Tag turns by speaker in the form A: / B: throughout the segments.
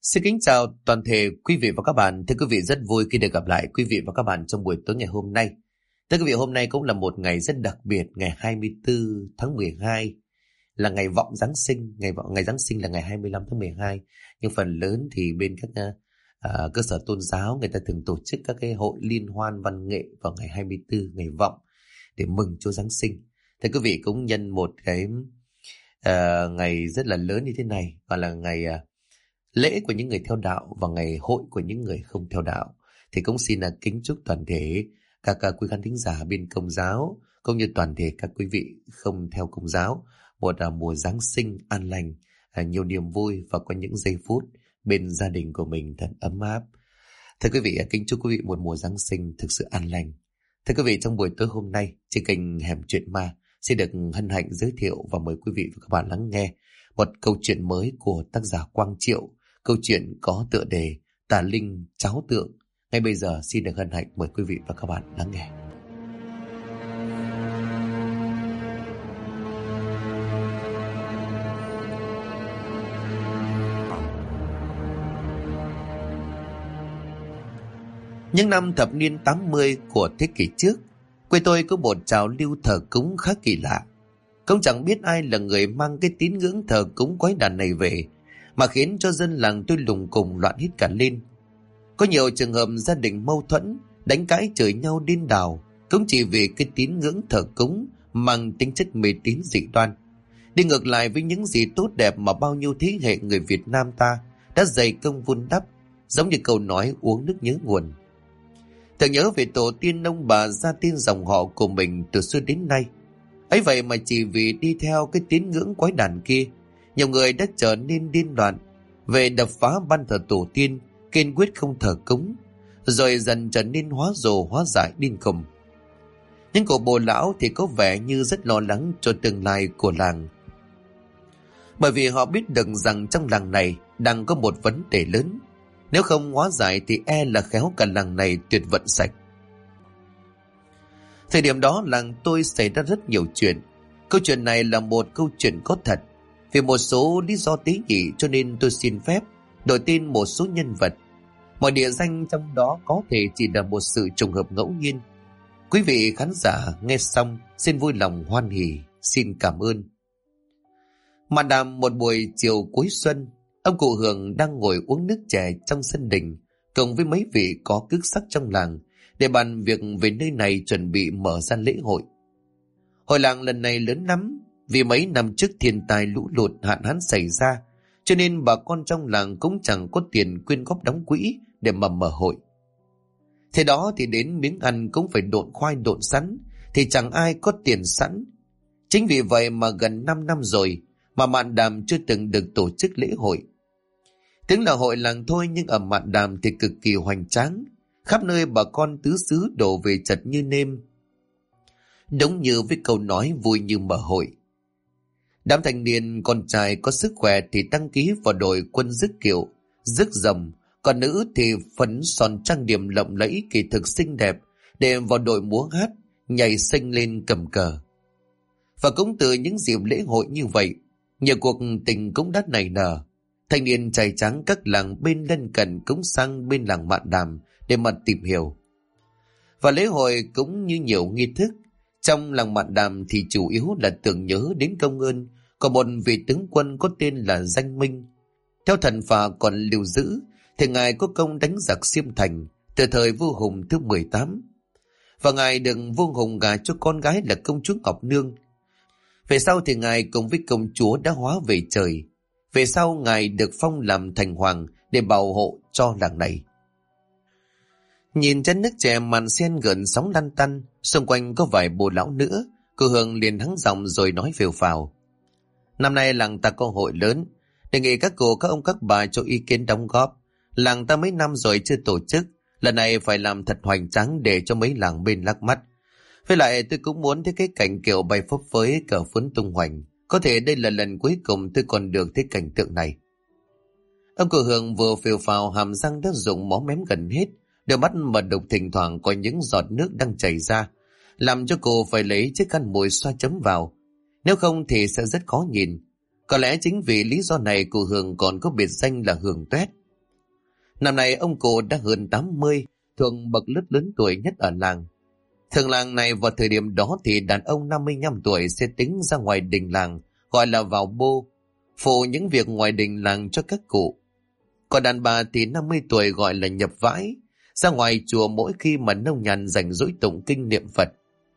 A: Xin kính chào toàn thể quý vị và các bạn. Thưa quý vị, rất vui khi được gặp lại quý vị và các bạn trong buổi tối ngày hôm nay. Thưa quý vị, hôm nay cũng là một ngày rất đặc biệt, ngày 24 tháng 12 là ngày vọng Giáng sinh. Ngày Giáng sinh là ngày 25 tháng 12. Nhưng phần lớn thì bên các cơ sở tôn giáo người ta thường tổ chức các cái hội liên hoan văn nghệ vào ngày 24 ngày vọng để mừng Chúa Giáng sinh. Thưa quý vị, cũng nhân một cái ngày rất là lớn như thế này, và là ngày lễ của những người theo đạo và ngày hội của những người không theo đạo, thì cũng xin kính chúc toàn thể các quý khán thính giả bên Công giáo cũng như toàn thể các quý vị không theo Công giáo một mùa Giáng sinh an lành, nhiều niềm vui và có những giây phút bên gia đình của mình thật ấm áp. Thưa quý vị, kính chúc quý vị một mùa Giáng sinh thực sự an lành. Thưa quý vị, trong buổi tối hôm nay trên kênh Hẻm Chuyện Ma xin được hân hạnh giới thiệu và mời quý vị và các bạn lắng nghe một câu chuyện mới của tác giả Quang Triệu. Câu chuyện có tựa đề Tà Linh Cháo Tượng. Ngay bây giờ xin được hân hạnh mời quý vị và các bạn lắng nghe. Những năm thập niên 80 của thế kỷ trước, quê tôi có một trào lưu thờ cúng khá kỳ lạ. Không chẳng biết ai là người mang cái tín ngưỡng thờ cúng quái đàn này về, mà khiến cho dân làng tôi lùng cùng loạn hết cả lên. Có nhiều trường hợp gia đình mâu thuẫn, đánh cãi chửi nhau điên đảo, cũng chỉ vì cái tín ngưỡng thờ cúng mang tính chất mê tín dị đoan, đi ngược lại với những gì tốt đẹp mà bao nhiêu thế hệ người Việt Nam ta đã dày công vun đắp, giống như câu nói uống nước nhớ nguồn. Tưởng nhớ về tổ tiên ông bà gia tiên dòng họ của mình từ xưa đến nay. Ấy vậy mà chỉ vì đi theo cái tín ngưỡng quái đàn kia, nhiều người đã trở nên điên loạn, về đập phá ban thờ tổ tiên, kiên quyết không thờ cúng, rồi dần trở nên hóa rồ hóa dại điên khùng. Nhưng cụ bồ lão thì có vẻ như rất lo lắng cho tương lai của làng, bởi vì họ biết được rằng trong làng này đang có một vấn đề lớn. Nếu không hóa giải thì e là khéo cả làng này tuyệt vận sạch. Thời điểm đó làng tôi xảy ra rất nhiều chuyện. Câu chuyện này là một câu chuyện có thật. Vì một số lý do tế nhị cho nên tôi xin phép đổi tên một số nhân vật. Mọi địa danh trong đó có thể chỉ là một sự trùng hợp ngẫu nhiên. Quý vị khán giả nghe xong xin vui lòng hoan hỉ, xin cảm ơn. Mà đàm một buổi chiều cuối xuân, ông cụ Hường đang ngồi uống nước chè trong sân đình cùng với mấy vị có chức sắc trong làng để bàn việc về nơi này chuẩn bị mở ra lễ hội. Hội làng lần này lớn lắm, vì mấy năm trước thiên tai lũ lụt hạn hán xảy ra, cho nên bà con trong làng cũng chẳng có tiền quyên góp đóng quỹ để mà mở hội. Thế đó thì đến miếng ăn cũng phải độn khoai độn sắn, thì chẳng ai có tiền sẵn. Chính vì vậy mà gần 5 năm rồi mà Mạn Đàm chưa từng được tổ chức lễ hội. Tiếng là hội làng thôi, nhưng ở Mạn Đàm thì cực kỳ hoành tráng. Khắp nơi bà con tứ xứ đổ về chật như nêm, đúng như với câu nói vui như mở hội. Đám thanh niên con trai có sức khỏe thì đăng ký vào đội quân rước kiệu, rước rồng, còn nữ thì phấn son trang điểm lộng lẫy kỳ thực xinh đẹp để vào đội múa hát, nhảy xinh lên cầm cờ. Và cũng từ những dịp lễ hội như vậy, nhiều cuộc tình cũng đã nảy nở. Thanh niên trai tráng các làng bên lân cận cũng sang bên làng Mạn Đàm để mà tìm hiểu. Và lễ hội cũng như nhiều nghi thức, trong làng Mạn Đàm thì chủ yếu là tưởng nhớ đến công ơn của một vị tướng quân có tên là Danh Minh. Theo thần phà còn lưu giữ thì ngài có công đánh giặc Xiêm Thành từ thời vua Hùng thứ 18. Và ngài được vua Hùng gả cho con gái là công chúa Ngọc Nương. Về sau thì ngài cùng với công chúa đã hóa về trời. Về sau ngài được phong làm thành hoàng để bảo hộ cho làng này. Nhìn chân nước chè màn sen gợn sóng lăn tăn, xung quanh có vài bồ lão nữa, cô Hương liền hắng giọng rồi nói phều phào. Năm nay làng ta có hội lớn, đề nghị các cô các ông các bà cho ý kiến đóng góp. Làng ta mấy năm rồi chưa tổ chức, lần này phải làm thật hoành tráng để cho mấy làng bên lắc mắt. Với lại tôi cũng muốn thấy cái cảnh kiểu bay phấp phới cờ phấn tung hoành. Có thể đây là lần cuối cùng tôi còn được thấy cảnh tượng này. Ông cụ Hương vừa phều phào, hàm răng đã rụng máu mém gần hết, đôi mắt mờ đục thỉnh thoảng có những giọt nước đang chảy ra, làm cho cô phải lấy chiếc khăn mùi xoa chấm vào. Nếu không thì sẽ rất khó nhìn. Có lẽ chính vì lý do này cụ Hương còn có biệt danh là Hương Tuét. Năm nay ông cụ đã hơn 80, thuộc bậc lớp lớn tuổi nhất ở làng. Thường làng này vào thời điểm đó thì đàn ông 55 tuổi sẽ tính ra ngoài đình làng, gọi là vào bô, phụ những việc ngoài đình làng cho các cụ. Còn đàn bà thì 50 tuổi gọi là nhập vãi, ra ngoài chùa mỗi khi mà nông nhàn rảnh rỗi tụng kinh niệm Phật.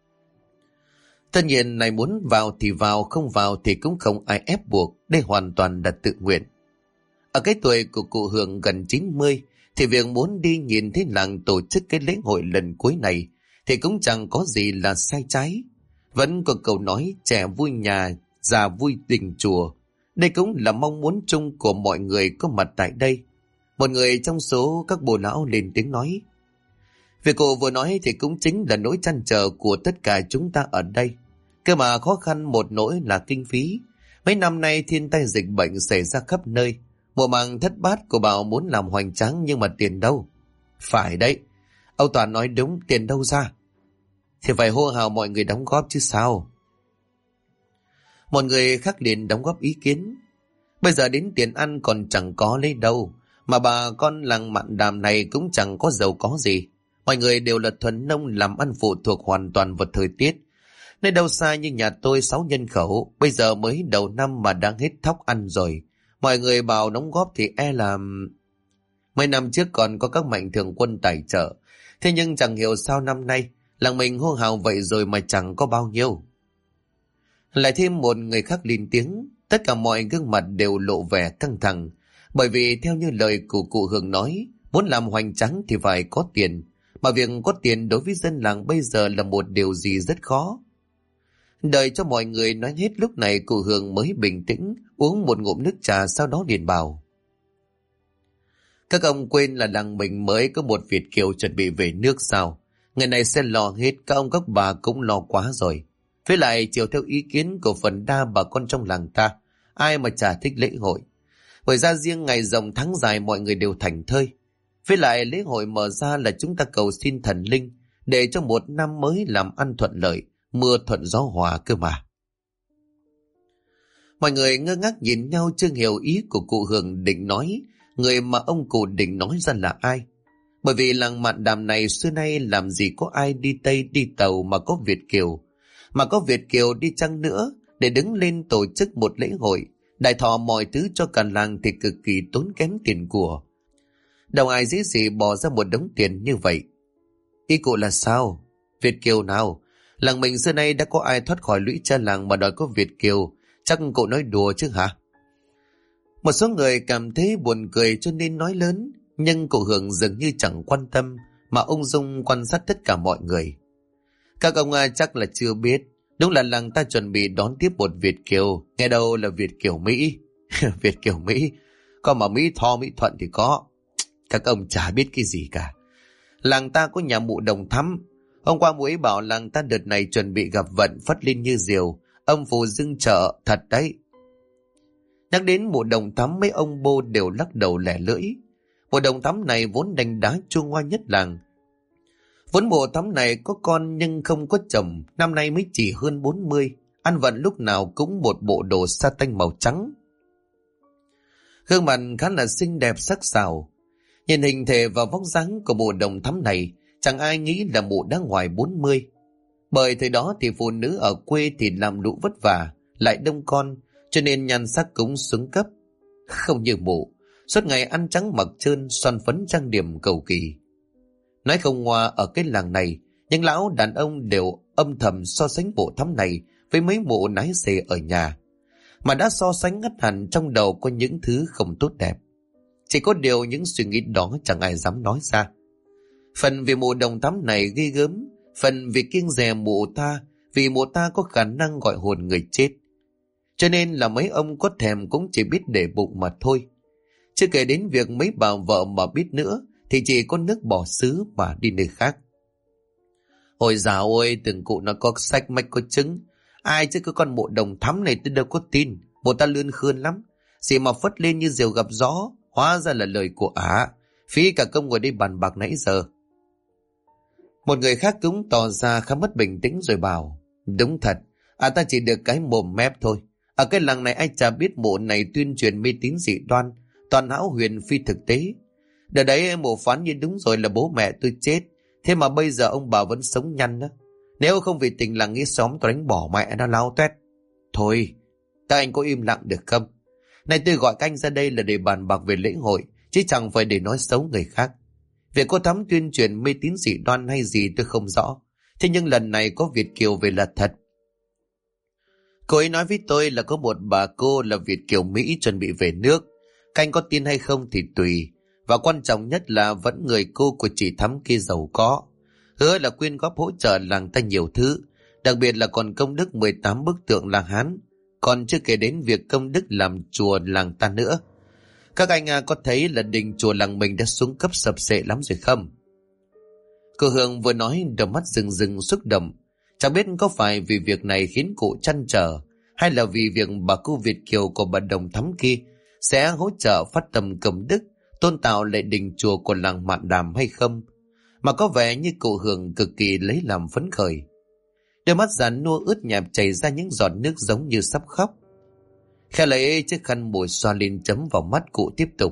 A: Tất nhiên này muốn vào thì vào, không vào thì cũng không ai ép buộc, đây hoàn toàn là tự nguyện. Ở cái tuổi của cụ Hường gần 90 thì việc muốn đi nhìn thấy làng tổ chức cái lễ hội lần cuối này thì cũng chẳng có gì là sai trái. Vẫn có câu nói trẻ vui nhà, già vui đình chùa. Đây cũng là mong muốn chung của mọi người có mặt tại đây. Một người trong số các bồ lão lên tiếng nói: việc cô vừa nói thì cũng chính là nỗi trăn trở của tất cả chúng ta ở đây. Cơ mà khó khăn một nỗi là kinh phí. Mấy năm nay thiên tai dịch bệnh xảy ra khắp nơi. Mùa màng thất bát của bảo muốn làm hoành tráng nhưng mà tiền đâu? Phải đấy, ông Toàn nói đúng, tiền đâu ra? Thì phải hô hào mọi người đóng góp chứ sao. Một người khác liền đóng góp ý kiến: bây giờ đến tiền ăn còn chẳng có lấy đâu, mà bà con làng Mạn Đàm này cũng chẳng có giàu có gì. Mọi người đều là thuần nông làm ăn phụ thuộc hoàn toàn vào thời tiết. Nơi đâu xa như nhà tôi 6 nhân khẩu, bây giờ mới đầu năm mà đang hết thóc ăn rồi. Mọi người bảo đóng góp thì e là... Mấy năm trước còn có các mạnh thường quân tài trợ, thế nhưng chẳng hiểu sao năm nay làng mình hô hào vậy rồi mà chẳng có bao nhiêu. Lại thêm một người khác lên tiếng. Tất cả mọi gương mặt đều lộ vẻ căng thẳng, bởi vì theo như lời của cụ Hường nói, muốn làm hoành tráng thì phải có tiền, mà việc có tiền đối với dân làng bây giờ là một điều gì rất khó. Đợi cho mọi người nói hết lúc này cụ Hường mới bình tĩnh uống một ngụm nước trà, sau đó liền bảo: các ông quên là làng mình mới có một Việt kiều chuẩn bị về nước sao? Ngày này sẽ lo hết, các ông các bà cũng lo quá rồi. Với lại chiều theo ý kiến của phần đa bà con trong làng ta, ai mà chả thích lễ hội. Bởi ra riêng ngày rồng tháng dài mọi người đều thảnh thơi. Với lại lễ hội mở ra là chúng ta cầu xin thần linh để cho một năm mới làm ăn thuận lợi, mưa thuận gió hòa cơ mà. Mọi người ngơ ngác nhìn nhau chưa hiểu ý của cụ Hường định nói, người mà ông cụ định nói ra là ai. Bởi vì làng Mạn Đàm này xưa nay làm gì có ai đi Tây đi Tàu mà có Việt kiều. Mà có Việt kiều đi chăng nữa, để đứng lên tổ chức một lễ hội, đại thọ mọi thứ cho cả làng thì cực kỳ tốn kém tiền của. Đâu ai dễ gì bỏ ra một đống tiền như vậy. Ý cụ là sao? Việt kiều nào? Làng mình xưa nay đã có ai thoát khỏi lũy cha làng mà đòi có Việt kiều? Chắc cụ nói đùa chứ hả? Một số người cảm thấy buồn cười cho nên nói lớn, nhưng cụ Hường dường như chẳng quan tâm, mà ung dung quan sát tất cả mọi người. Các ông chắc là chưa biết, đúng là làng ta chuẩn bị đón tiếp một Việt kiều, nghe đâu là Việt kiều Mỹ. Việt kiều Mỹ, còn mà Mỹ Tho Mỹ Thuận thì có. Các ông chả biết cái gì cả. Làng ta có nhà mụ Đồng Thắm. Hôm qua mụ ấy bảo làng ta đợt này chuẩn bị gặp vận phất lên như diều, âm phù dưng trợ thật đấy. Nhắc đến mụ Đồng Thắm, mấy ông bô đều lắc đầu lẻ lưỡi. Mụ Đồng Thắm này vốn đánh đá chua ngoa nhất làng. Vốn mụ Thắm này có con nhưng không có chồng, năm nay mới chỉ hơn 40, ăn vận lúc nào cũng một bộ đồ sa tanh màu trắng. Gương mặt khá là xinh đẹp sắc sảo. Nhìn hình thể và vóc dáng của mụ Đồng Thắm này, chẳng ai nghĩ là mụ đã ngoài 40. Bởi thời đó thì phụ nữ ở quê thì làm lũ vất vả, lại đông con, cho nên nhan sắc cũng xuống cấp. Không như mụ, suốt ngày ăn trắng mặc trơn, son phấn trang điểm cầu kỳ. Nói không ngoa, ở cái làng này, những lão đàn ông đều âm thầm so sánh mụ Thắm này với mấy mụ nái xề ở nhà. Mà đã so sánh ngắt hẳn trong đầu có những thứ không tốt đẹp. Chỉ có điều những suy nghĩ đó chẳng ai dám nói ra. Phần vì mụ Đồng Thắm này ghê gớm, phần vì kiêng dè mụ ta, vì mụ ta có khả năng gọi hồn người chết. Cho nên là mấy ông có thèm cũng chỉ biết để bụng mà thôi. Chưa kể đến việc mấy bà vợ mà biết nữa thì chỉ có nước bỏ xứ mà đi nơi khác. Ôi dào ôi, từng cụ nó có sách mách có chứng. Ai chứ cái con mụ Đồng Thắm này tôi đâu có tin. Mụ ta lươn khươn lắm, gì mà phất lên như diều gặp gió. Hóa ra là lời của ả. Phí cả công ngồi đây bàn bạc nãy giờ. Một người khác cũng tỏ ra khá mất bình tĩnh rồi bảo: đúng thật, ta chỉ được cái mồm mép thôi. Ở cái làng này ai chả biết mụ này tuyên truyền mê tín dị đoan, toàn hão huyền phi thực tế. Đợt đấy mụ phán như đúng rồi là bố mẹ tôi chết. Thế mà bây giờ ông bà vẫn sống nhăn đó. Nếu không vì tình làng nghĩa xóm tôi đánh bỏ mẹ nó lao toét. Thôi, các anh có im lặng được không? Nay tôi gọi các anh ra đây là để bàn bạc về lễ hội, chứ chẳng phải để nói xấu người khác. Việc cô Thắm tuyên truyền mê tín dị đoan hay gì tôi không rõ. Thế nhưng lần này có Việt kiều về là thật. Cô ấy nói với tôi là có một bà cô là Việt kiều Mỹ chuẩn bị về nước. Các anh có tin hay không thì tùy. Và quan trọng nhất là vẫn người cô của chị Thắm kia giàu có. Hứa là quyên góp hỗ trợ làng ta nhiều thứ. Đặc biệt là còn công đức 18 bức tượng làng Hán. Còn chưa kể đến việc công đức làm chùa làng ta nữa. Các anh có thấy là đình chùa làng mình đã xuống cấp sập xệ lắm rồi không? Cô Hương vừa nói đôi mắt rừng rừng xúc động. Chẳng biết có phải vì việc này khiến cụ trăn trở, hay là vì việc bà cô Việt kiều của bà Đồng Thắm kia sẽ hỗ trợ phát tâm công đức, tôn tạo lại đình chùa của làng Mạn Đàm hay không, mà có vẻ như cụ Hương cực kỳ lấy làm phấn khởi. Đôi mắt già nua ướt nhẹp chảy ra những giọt nước giống như sắp khóc. Khe lấy chiếc khăn mùi xoa lên chấm vào mắt cụ tiếp tục.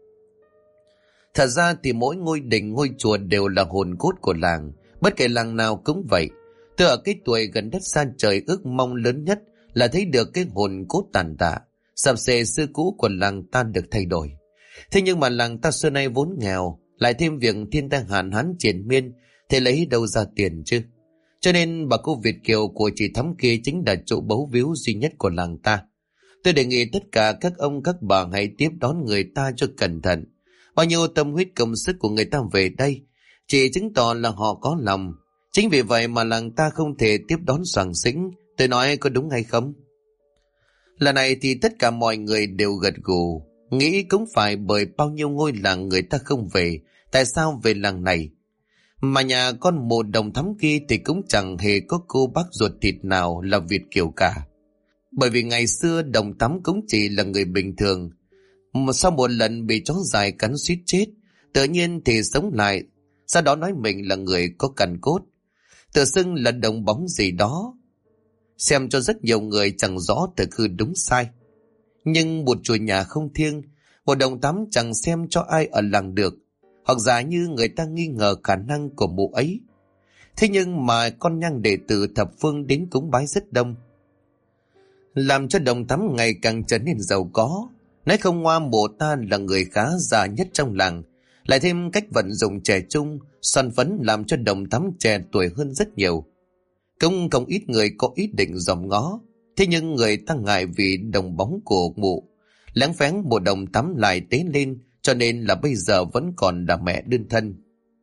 A: Thật ra thì mỗi ngôi đình ngôi chùa đều là hồn cốt của làng, bất kể làng nào cũng vậy. Tôi ở cái tuổi gần đất xa trời ước mong lớn nhất là thấy được cái hồn cốt tàn tạ, sập xệ xưa cũ của làng ta được thay đổi. Thế nhưng mà làng ta xưa nay vốn nghèo, lại thêm việc thiên tai hạn hán triền miên, thì lấy đâu ra tiền chứ? Cho nên bà cô Việt kiều của chị Thắm kia chính là chỗ báu víu duy nhất của làng ta. Tôi đề nghị tất cả các ông các bà hãy tiếp đón người ta cho cẩn thận. Bao nhiêu tâm huyết công sức của người ta về đây chỉ chứng tỏ là họ có lòng. Chính vì vậy mà làng ta không thể tiếp đón soàng xĩnh. Tôi nói có đúng hay không? Lần này thì tất cả mọi người đều gật gù, nghĩ cũng phải, bởi bao nhiêu ngôi làng người ta không về, tại sao về làng này? Mà nhà con mồ Đồng Thắm kia thì cũng chẳng hề có cô bác ruột thịt nào là Việt kiều cả. Bởi vì ngày xưa Đồng Thắm cũng chỉ là người bình thường, mà sau một lần bị chó dài cắn suýt chết, tự nhiên thì sống lại, sau đó nói mình là người có cằn cốt, tự xưng là đồng bóng gì đó, xem cho rất nhiều người chẳng rõ thực hư đúng sai. Nhưng một chùa nhà không thiêng, một Đồng Thắm chẳng xem cho ai ở làng được, hoặc giả như người ta nghi ngờ khả năng của mụ ấy. Thế nhưng mà con nhang đệ tử thập phương đến cúng bái rất đông, làm cho Đồng Thắm ngày càng trở nên giàu có. Nói không ngoa, mộ ta là người khá già nhất trong làng, lại thêm cách vận dụng trẻ trung, son phấn làm cho Đồng Thắm trẻ tuổi hơn rất nhiều. Cũng không ít người có ý định dòm ngó, thế nhưng người ta ngại vì đồng bóng của mụ, lén phén bộ Đồng Thắm lại tế lên, cho nên là bây giờ vẫn còn là mẹ đơn thân.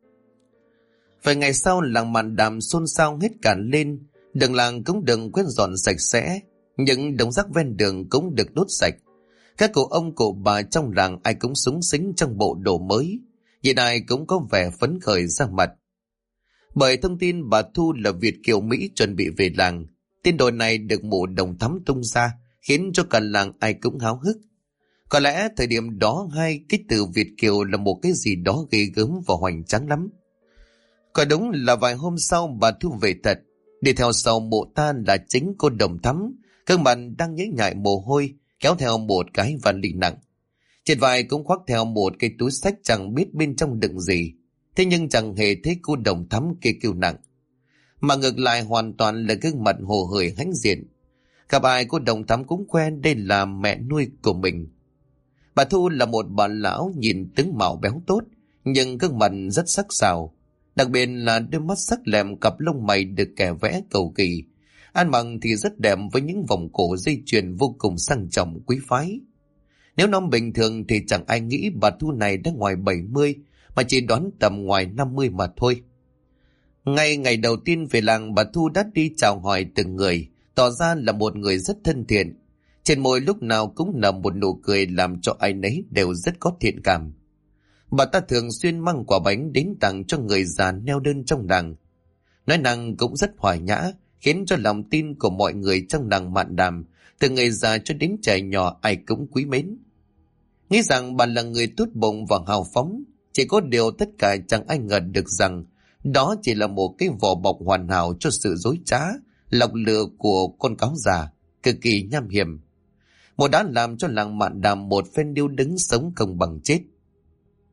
A: Vài ngày sau, làng Mạn Đàm xôn xao hết cả lên, đường làng cũng đừng quét dọn sạch sẽ, những đống rác ven đường cũng được đốt sạch. Các cụ ông cụ bà trong làng ai cũng súng xính trong bộ đồ mới, nhìn ai cũng có vẻ phấn khởi ra mặt. Bởi thông tin bà Thu là Việt kiều Mỹ chuẩn bị về làng, tin đồn này được mụ Đồng Thắm tung ra, khiến cho cả làng ai cũng háo hức. Có lẽ thời điểm đó hai cái từ Việt kiều là một cái gì đó ghê gớm và hoành tráng lắm. Có đúng là vài hôm sau bà Thu về thật, đi theo sau mộ ta là chính cô Đồng Thắm, gương mặt đang nhễ nhại mồ hôi, kéo theo một cái vali nặng. Trên vai cũng khoác theo một cái túi xách chẳng biết bên trong đựng gì. Thế nhưng chẳng hề thấy cô Đồng Thắm kia kêu nặng, mà ngược lại hoàn toàn là gương mặt hồ hởi hãnh diện. Gặp ai cô Đồng Thắm cũng quen đây là mẹ nuôi của mình. Bà Thu là một bà lão nhìn tướng mạo béo tốt, nhưng gương mặt rất sắc sảo, đặc biệt là đôi mắt sắc lẹm, cặp lông mày được kẻ vẽ cầu kỳ. Ăn mặc thì rất đẹp với những vòng cổ dây chuyền vô cùng sang trọng quý phái. Nếu năm bình thường thì chẳng ai nghĩ bà Thu này đã ngoài 70, mà chỉ đoán tầm ngoài 50 mà thôi. Ngay ngày đầu tiên về làng, bà Thu đã đi chào hỏi từng người, tỏ ra là một người rất thân thiện. Trên môi lúc nào cũng là một nụ cười làm cho ai nấy đều rất có thiện cảm. Bà ta thường xuyên mang quả bánh đến tặng cho người già neo đơn trong làng. Nói năng cũng rất hòa nhã, khiến cho lòng tin của mọi người trong làng Mạn Đàm, từ người già cho đến trẻ nhỏ ai cũng quý mến. Nghĩ rằng bà là người tốt bụng và hào phóng, chỉ có điều tất cả chẳng ai ngờ được rằng đó chỉ là một cái vỏ bọc hoàn hảo cho sự dối trá, lọc lừa của con cáo già, cực kỳ nham hiểm. Một đã làm cho làng Mạn Đàm một phen điêu đứng sống không bằng chết.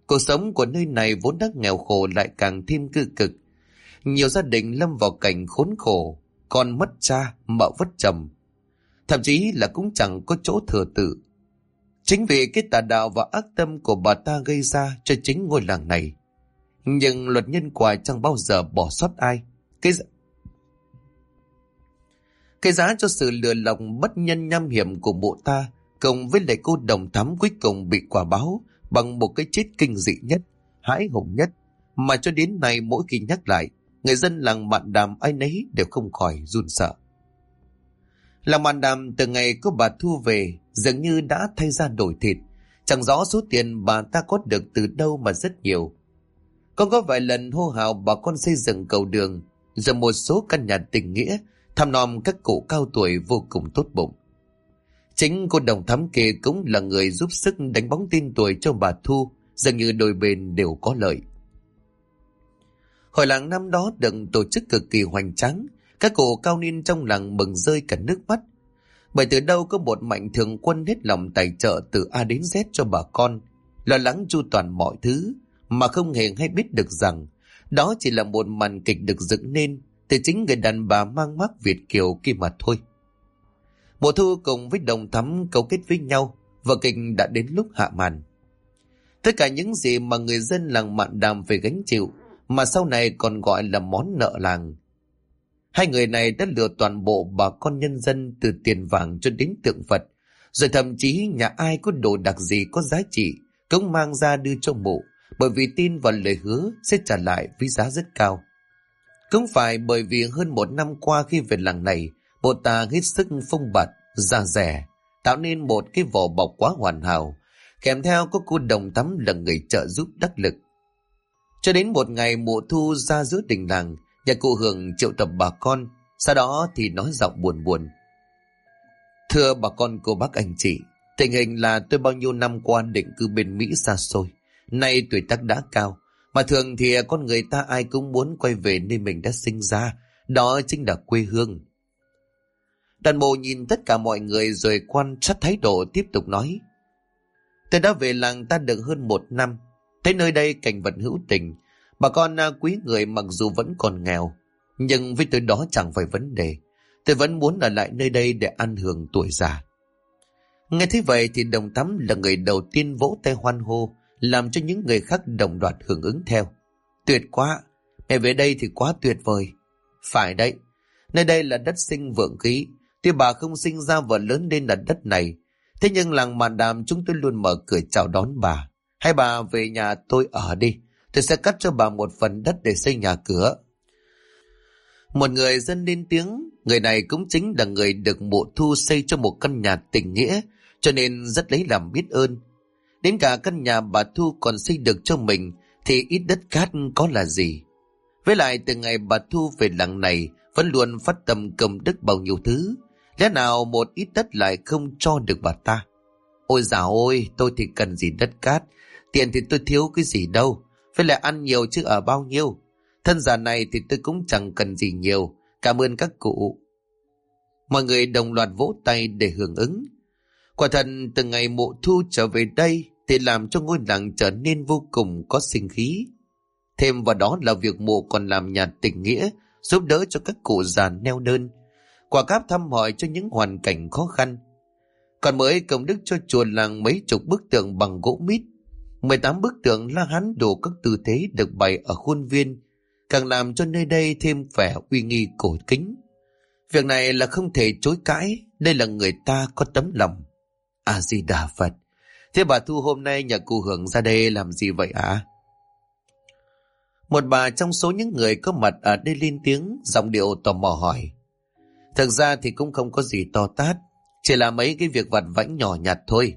A: Cuộc sống của nơi này vốn đã nghèo khổ lại càng thêm cư cực. Nhiều gia đình lâm vào cảnh khốn khổ, con mất cha, mợ vất chồng. Thậm chí là cũng chẳng có chỗ thừa tự. Chính vì cái tà đạo và ác tâm của bà ta gây ra cho chính ngôi làng này. Nhưng luật nhân quả chẳng bao giờ bỏ sót ai. Cái giá cho sự lừa lòng bất nhân nham hiểm của mụ ta, cùng với lại cô đồng thắm cuối cùng bị quả báo bằng một cái chết kinh dị nhất, hãi hùng nhất, mà cho đến nay mỗi khi nhắc lại, người dân làng Mạn Đàm ai nấy đều không khỏi run sợ. Làng Mạn Đàm từ ngày có bà Thu về dường như đã thay ra đổi thịt. Chẳng rõ số tiền bà ta có được từ đâu mà rất nhiều. Con có vài lần hô hào bà con xây dựng cầu đường, rồi một số căn nhà tình nghĩa thăm nom các cụ cao tuổi vô cùng tốt bụng. Chính cô đồng thắm kia cũng là người giúp sức đánh bóng tên tuổi cho bà Thu, dường như đôi bên đều có lợi. Hội làng năm đó được tổ chức cực kỳ hoành tráng, các cụ cao niên trong làng mừng rơi cả nước mắt. Bởi từ đâu có một mạnh thường quân hết lòng tài trợ từ A đến Z cho bà con, lo lắng chu toàn mọi thứ, mà không hề hay biết được rằng đó chỉ là một màn kịch được dựng nên từ chính người đàn bà mang mác Việt kiều kia mà thôi. Mùa Thu cùng với đồng thắm cấu kết với nhau, vở kịch đã đến lúc hạ màn. Tất cả những gì mà người dân làng Mạn Đàm phải gánh chịu, mà sau này còn gọi là món nợ làng. Hai người này đã lừa toàn bộ bà con nhân dân từ tiền vàng cho đến tượng Phật, rồi thậm chí nhà ai có đồ đặc gì có giá trị cũng mang ra đưa cho mụ, bởi vì tin vào lời hứa sẽ trả lại với giá rất cao. Cũng phải bởi vì hơn một năm qua khi về làng này, bộ ta hết sức phông bạt, da rẻ, tạo nên một cái vỏ bọc quá hoàn hảo, kèm theo có cô đồng thắm là người trợ giúp đắc lực. Cho đến một ngày mùa thu ra giữa đình làng, nhà cụ Hưởng triệu tập bà con, sau đó thì nói giọng buồn buồn. Thưa bà con cô bác anh chị, tình hình là tôi bao nhiêu năm qua định cư bên Mỹ xa xôi, nay tuổi tác đã cao, mà thường thì con người ta ai cũng muốn quay về nơi mình đã sinh ra, đó chính là quê hương. Đàn bộ nhìn tất cả mọi người rồi quan sát thái độ tiếp tục nói. Tôi đã về làng ta được hơn một năm, thấy nơi đây cảnh vật hữu tình, bà con quý người mặc dù vẫn còn nghèo, nhưng với tôi đó chẳng phải vấn đề. Tôi vẫn muốn ở lại nơi đây để ăn hưởng tuổi già. Nghe thế vậy thì đồng thắm là người đầu tiên vỗ tay hoan hô, làm cho những người khác đồng loạt hưởng ứng theo. Tuyệt quá, mẹ về đây thì quá tuyệt vời. Phải đấy, nơi đây là đất sinh vượng khí. Tuy bà không sinh ra và lớn lên là đất này, thế nhưng làng Mạn Đàm chúng tôi luôn mở cửa chào đón bà. Hay bà về nhà tôi ở đi, tôi sẽ cắt cho bà một phần đất để xây nhà cửa. Một người dân lên tiếng, người này cũng chính là người được mụ Thu xây cho một căn nhà tình nghĩa, cho nên rất lấy làm biết ơn. Đến cả căn nhà bà Thu còn xây được cho mình thì ít đất cát có là gì. Với lại từ ngày bà Thu về làng này vẫn luôn phát tâm công đức bao nhiêu thứ, lẽ nào một ít đất lại không cho được bà ta. Ôi dào ôi, tôi thì cần gì đất cát, tiền thì tôi thiếu cái gì đâu, với lại ăn nhiều chứ ở bao nhiêu. Thân già này thì tôi cũng chẳng cần gì nhiều, cảm ơn các cụ. Mọi người đồng loạt vỗ tay để hưởng ứng. Quả thật từ ngày mụ Thu trở về đây thì làm cho ngôi làng trở nên vô cùng có sinh khí. Thêm vào đó là việc mụ còn làm nhà tình nghĩa, giúp đỡ cho các cụ già neo đơn, quả cáp thăm hỏi cho những hoàn cảnh khó khăn. Còn mới công đức cho chùa làng mấy chục bức tượng bằng gỗ mít, 18 bức tượng La Hán đủ các tư thế được bày ở khuôn viên, càng làm cho nơi đây thêm vẻ uy nghi cổ kính. Việc này là không thể chối cãi, đây là người ta có tấm lòng. A Di Đà Phật. Thế bà Thu hôm nay nhà cụ Hưởng ra đây làm gì vậy ạ? Một bà trong số những người có mặt ở đây lên tiếng, giọng điệu tò mò hỏi. Thực ra thì cũng không có gì to tát, chỉ là mấy cái việc vặt vãnh nhỏ nhặt thôi.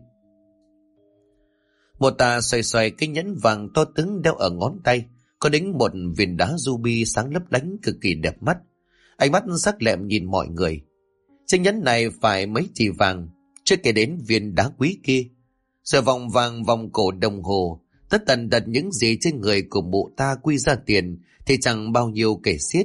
A: Một ta xoay xoay cái nhẫn vàng to tướng đeo ở ngón tay, có đính một viên đá ruby sáng lấp lánh cực kỳ đẹp mắt. Ánh mắt sắc lẹm nhìn mọi người. Chiếc nhẫn này phải mấy chỉ vàng, chưa kể đến viên đá quý kia. Giờ vòng vàng vòng cổ đồng hồ, tất tần tật những gì trên người của mụ ta quy ra tiền thì chẳng bao nhiêu kể xiết.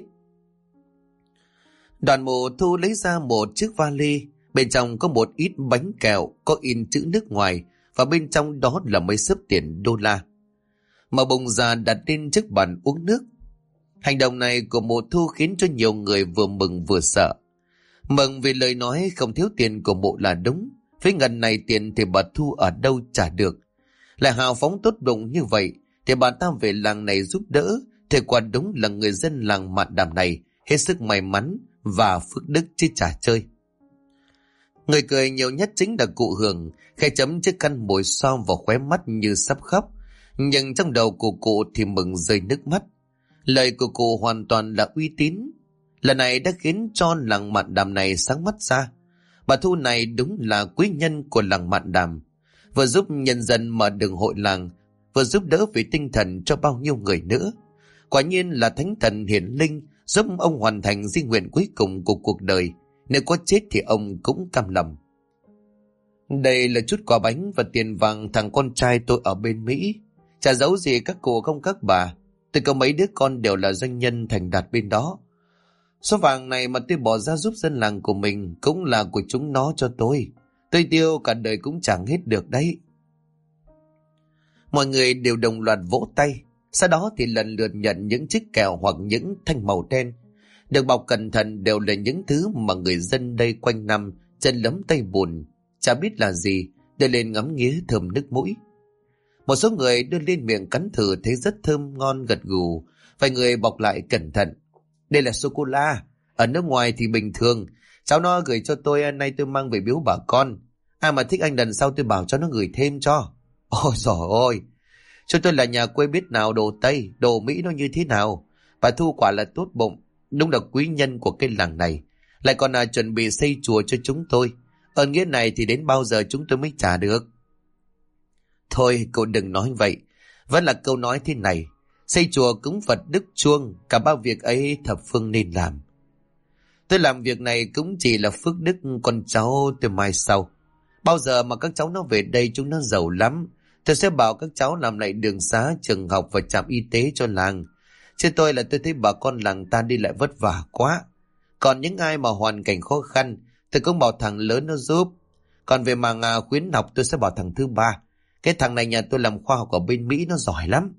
A: Đoàn mụ Thu lấy ra một chiếc vali, bên trong có một ít bánh kẹo có in chữ nước ngoài, và bên trong đó là mấy xấp tiền đô la. mở bùng ra đặt lên trước bàn uống nước. Hành động này của mụ Thu khiến cho nhiều người vừa mừng vừa sợ. Mừng vì lời nói không thiếu tiền của mụ là đúng. Với ngần này tiền thì bà Thu ở đâu trả được. Lại hào phóng tốt bụng như vậy thì bà ta về làng này giúp đỡ thì quả đúng là người dân làng Mạn Đàm này hết sức may mắn và phước đức chứ chả chơi. Người cười nhiều nhất chính là cụ Hường, khe chấm chiếc khăn mồi xoa vào khóe mắt như sắp khóc, nhưng trong đầu của cụ thì mừng rơi nước mắt. Lời của cụ hoàn toàn là uy tín, lần này đã khiến cho làng Mạn Đàm này sáng mắt ra. Bà Thu này đúng là quý nhân của làng Mạn Đàm, vừa giúp nhân dân mở đường hội làng, vừa giúp đỡ về tinh thần cho bao nhiêu người nữa. Quả nhiên là thánh thần hiển linh, giúp ông hoàn thành di nguyện cuối cùng của cuộc đời. Nếu có chết thì ông cũng cam lòng. Đây là chút quà bánh và tiền vàng thằng con trai tôi ở bên Mỹ. Chả giấu gì các cụ không các bà. Tôi có mấy đứa con đều là doanh nhân thành đạt bên đó. Số vàng này mà tôi bỏ ra giúp dân làng của mình cũng là của chúng nó cho tôi. Tôi tiêu cả đời cũng chẳng hết được đấy. Mọi người đều đồng loạt vỗ tay. Sau đó thì lần lượt nhận những chiếc kẹo hoặc những thanh màu đen. Được bọc cẩn thận đều là những thứ mà người dân đây quanh năm chân lấm tay bùn, chả biết là gì, đưa lên ngắm nghía thơm nước mũi. Một số người đưa lên miệng cắn thử thấy rất thơm ngon gật gù, vài người bọc lại cẩn thận. Đây là sô-cô-la, ở nước ngoài thì bình thường, cháu nó gửi cho tôi, nay tôi mang về biếu bà con. Ai mà thích anh lần sau tôi bảo cho nó gửi thêm cho. Ôi giời ơi, cho tôi là nhà quê biết nào đồ Tây, đồ Mỹ nó như thế nào. Bà Thu quả là tốt bụng, đúng là quý nhân của cái làng này. Lại còn chuẩn bị xây chùa cho chúng tôi. Ơn nghĩa này thì đến bao giờ chúng tôi mới trả được. Thôi cậu đừng nói vậy. Vẫn là câu nói thế này. Xây chùa cúng Phật đức chuông, cả ba việc ấy thập phương nên làm. Tôi làm việc này cũng chỉ là phước đức con cháu tôi mai sau. Bao giờ mà các cháu nó về đây chúng nó giàu lắm. Tôi sẽ bảo các cháu làm lại đường xá, trường học và trạm y tế cho làng. Chứ tôi thấy bà con làng ta đi lại vất vả quá. Còn những ai mà hoàn cảnh khó khăn, tôi cũng bảo thằng lớn nó giúp. Còn về mảng khuyến học tôi sẽ bảo thằng thứ ba. Cái thằng này nhà tôi làm khoa học ở bên Mỹ nó giỏi lắm.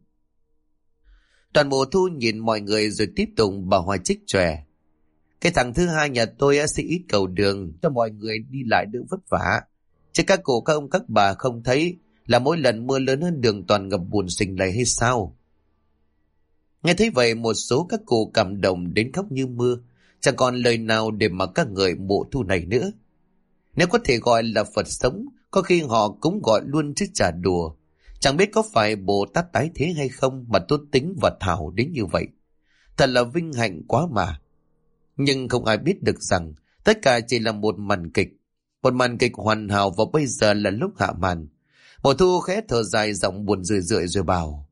A: Toàn bộ Thu nhìn mọi người rồi tiếp tục bảo Hòa trích chòe. Cái thằng thứ hai nhà tôi sẽ ít cầu đường cho mọi người đi lại đỡ vất vả. Chứ các cụ các ông các bà không thấy là mỗi lần mưa lớn hơn đường toàn ngập bùn sình lầy hay sao? Nghe thấy vậy một số các cụ cảm động đến khóc như mưa, chẳng còn lời nào để mà các người mộ Thu này nữa. Nếu có thể gọi là Phật sống, có khi họ cũng gọi luôn chứ chả đùa. Chẳng biết có phải Bồ Tát tái thế hay không mà tốt tính và thảo đến như vậy. Thật là vinh hạnh quá mà. Nhưng không ai biết được rằng tất cả chỉ là một màn kịch. Một màn kịch hoàn hảo và bây giờ là lúc hạ màn. Mộ Thu khẽ thở dài giọng buồn rười rượi rồi bảo.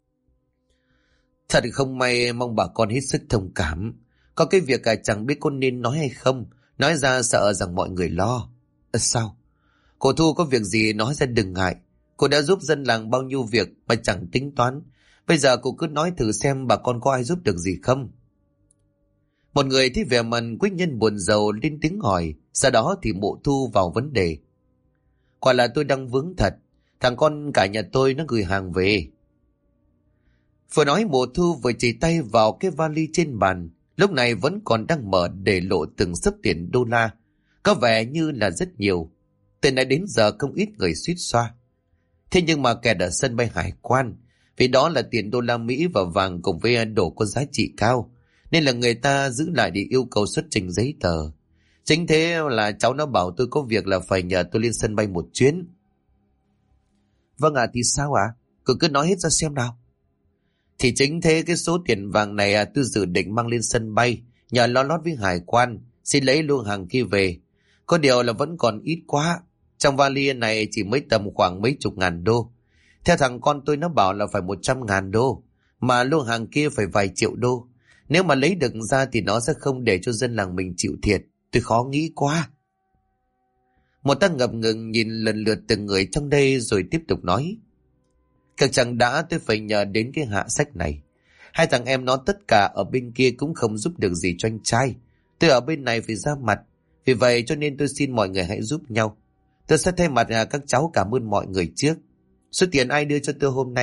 A: Thật không may, mong bà con hết sức thông cảm. Có cái việc chẳng biết con nên nói hay không. Nói ra sợ rằng mọi người lo. Sao? Cô Thu có việc gì nói ra đừng ngại. Cô đã giúp dân làng bao nhiêu việc mà chẳng tính toán. Bây giờ cô cứ nói thử xem bà con có ai giúp được gì không. Một người thấy vẻ mặt quý nhân buồn rầu lên tiếng hỏi. Sau đó thì Mộ Thu vào vấn đề. Quả là tôi đang vướng thật. Thằng con cả nhà tôi nó gửi hàng về. Vừa nói Mộ Thu vừa chỉ tay vào cái vali trên bàn. Lúc này vẫn còn đang mở để lộ từng xấp tiền đô la. Có vẻ như là rất nhiều. Từ nãy đến giờ không ít người suýt xoa. Thế nhưng mà kẹt ở sân bay hải quan. Vì đó là tiền đô la Mỹ và vàng cùng với đồ có giá trị cao. Nên là người ta giữ lại để yêu cầu xuất trình giấy tờ. Chính thế là cháu nó bảo tôi có việc là phải nhờ tôi lên sân bay một chuyến. Vâng ạ, thì sao ạ? Cứ nói hết ra xem nào. Thì chính thế cái số tiền vàng này tôi dự định mang lên sân bay, nhờ lo lót với hải quan, xin lấy luôn hàng kia về. Có điều là vẫn còn ít quá. Trong vali này chỉ mới tầm khoảng mấy chục ngàn đô. Theo thằng con tôi nó bảo là phải 100.000 đô. Mà lô hàng kia phải vài triệu đô. Nếu mà lấy được ra thì nó sẽ không để cho dân làng mình chịu thiệt. Tôi khó nghĩ quá. Một ta ngập ngừng nhìn lần lượt từng người trong đây rồi tiếp tục nói. Cực chẳng đã tôi phải nhờ đến cái hạ sách này. Hai thằng em nó tất cả ở bên kia cũng không giúp được gì cho anh trai. Tôi ở bên này phải ra mặt. Vì vậy cho nên tôi xin mọi người hãy giúp nhau. Tôi sẽ thay mặt các cháu cảm ơn mọi người trước. Số tiền ai đưa cho tôi hôm nay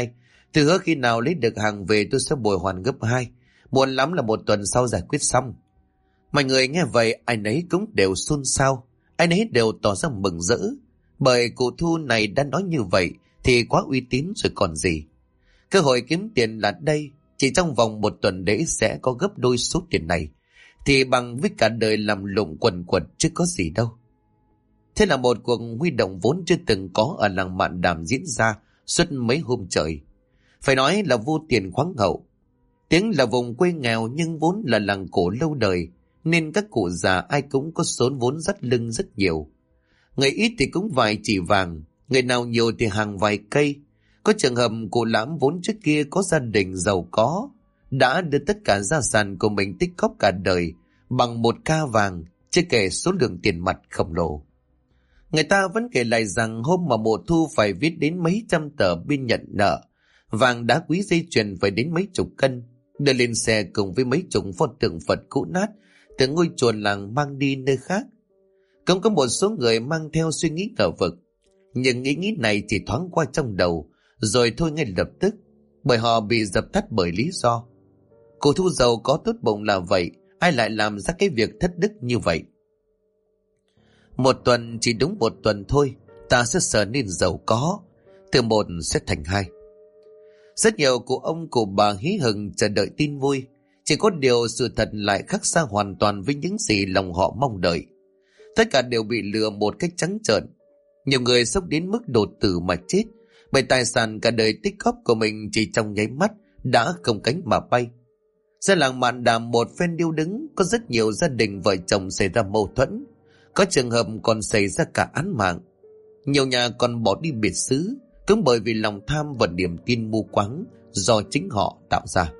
A: Tôi hứa khi nào lấy được hàng về tôi sẽ bồi hoàn gấp 2. Muộn lắm là 1 tuần sau giải quyết xong. Mọi người nghe vậy ai nấy cũng đều xôn xao, ai nấy đều tỏ ra mừng rỡ. Bởi cụ Thu này đã nói như vậy thì quá uy tín rồi còn gì. Cơ hội kiếm tiền là đây, chỉ trong vòng 1 tuần đấy sẽ có gấp đôi số tiền này. Thì bằng với cả đời làm lụng quần quật chứ có gì đâu. Thế là một cuộc huy động vốn chưa từng có ở làng Mạn Đàm diễn ra suốt mấy hôm trời. Phải nói là vô tiền khoáng hậu. Tiếng là vùng quê nghèo nhưng vốn là làng cổ lâu đời, nên các cụ già ai cũng có số vốn dắt lưng rất nhiều. Người ít thì cũng vài chỉ vàng, người nào nhiều thì hàng vài cây. Có trường hợp cụ Lãm vốn trước kia có gia đình giàu có, đã đưa tất cả gia sản của mình tích góp cả đời bằng 1 ca vàng, chưa kể số lượng tiền mặt khổng lồ. Người ta vẫn kể lại rằng hôm mà Mộ Thu phải viết đến mấy trăm tờ biên nhận nợ, vàng đá quý dây chuyền phải đến mấy chục cân, đưa lên xe cùng với mấy chục pho tượng Phật cũ nát từ ngôi chùa làng mang đi nơi khác. Cũng có một số người mang theo suy nghĩ ngờ vực, nhưng ý nghĩ này chỉ thoáng qua trong đầu rồi thôi ngay lập tức, bởi họ bị dập tắt bởi lý do cụ Thu giàu có tốt bụng là vậy, ai lại làm ra cái việc thất đức như vậy. 1 tuần, chỉ đúng 1 tuần thôi, ta sẽ trở nên giàu có, từ 1 sẽ thành 2. Rất nhiều cụ ông cụ bà hí hửng chờ đợi tin vui, chỉ có điều sự thật lại khác xa hoàn toàn với những gì lòng họ mong đợi. Tất cả đều bị lừa một cách trắng trợn. Nhiều người sốc đến mức đột tử mà chết, bởi tài sản cả đời tích góp của mình chỉ trong nháy mắt đã không cánh mà bay. Ra làng Mạn Đàm một phen điêu đứng, có rất nhiều gia đình vợ chồng xảy ra mâu thuẫn, có trường hợp còn xảy ra cả án mạng. Nhiều nhà còn bỏ đi biệt xứ, cũng bởi vì lòng tham và niềm tin mù quáng do chính họ tạo ra.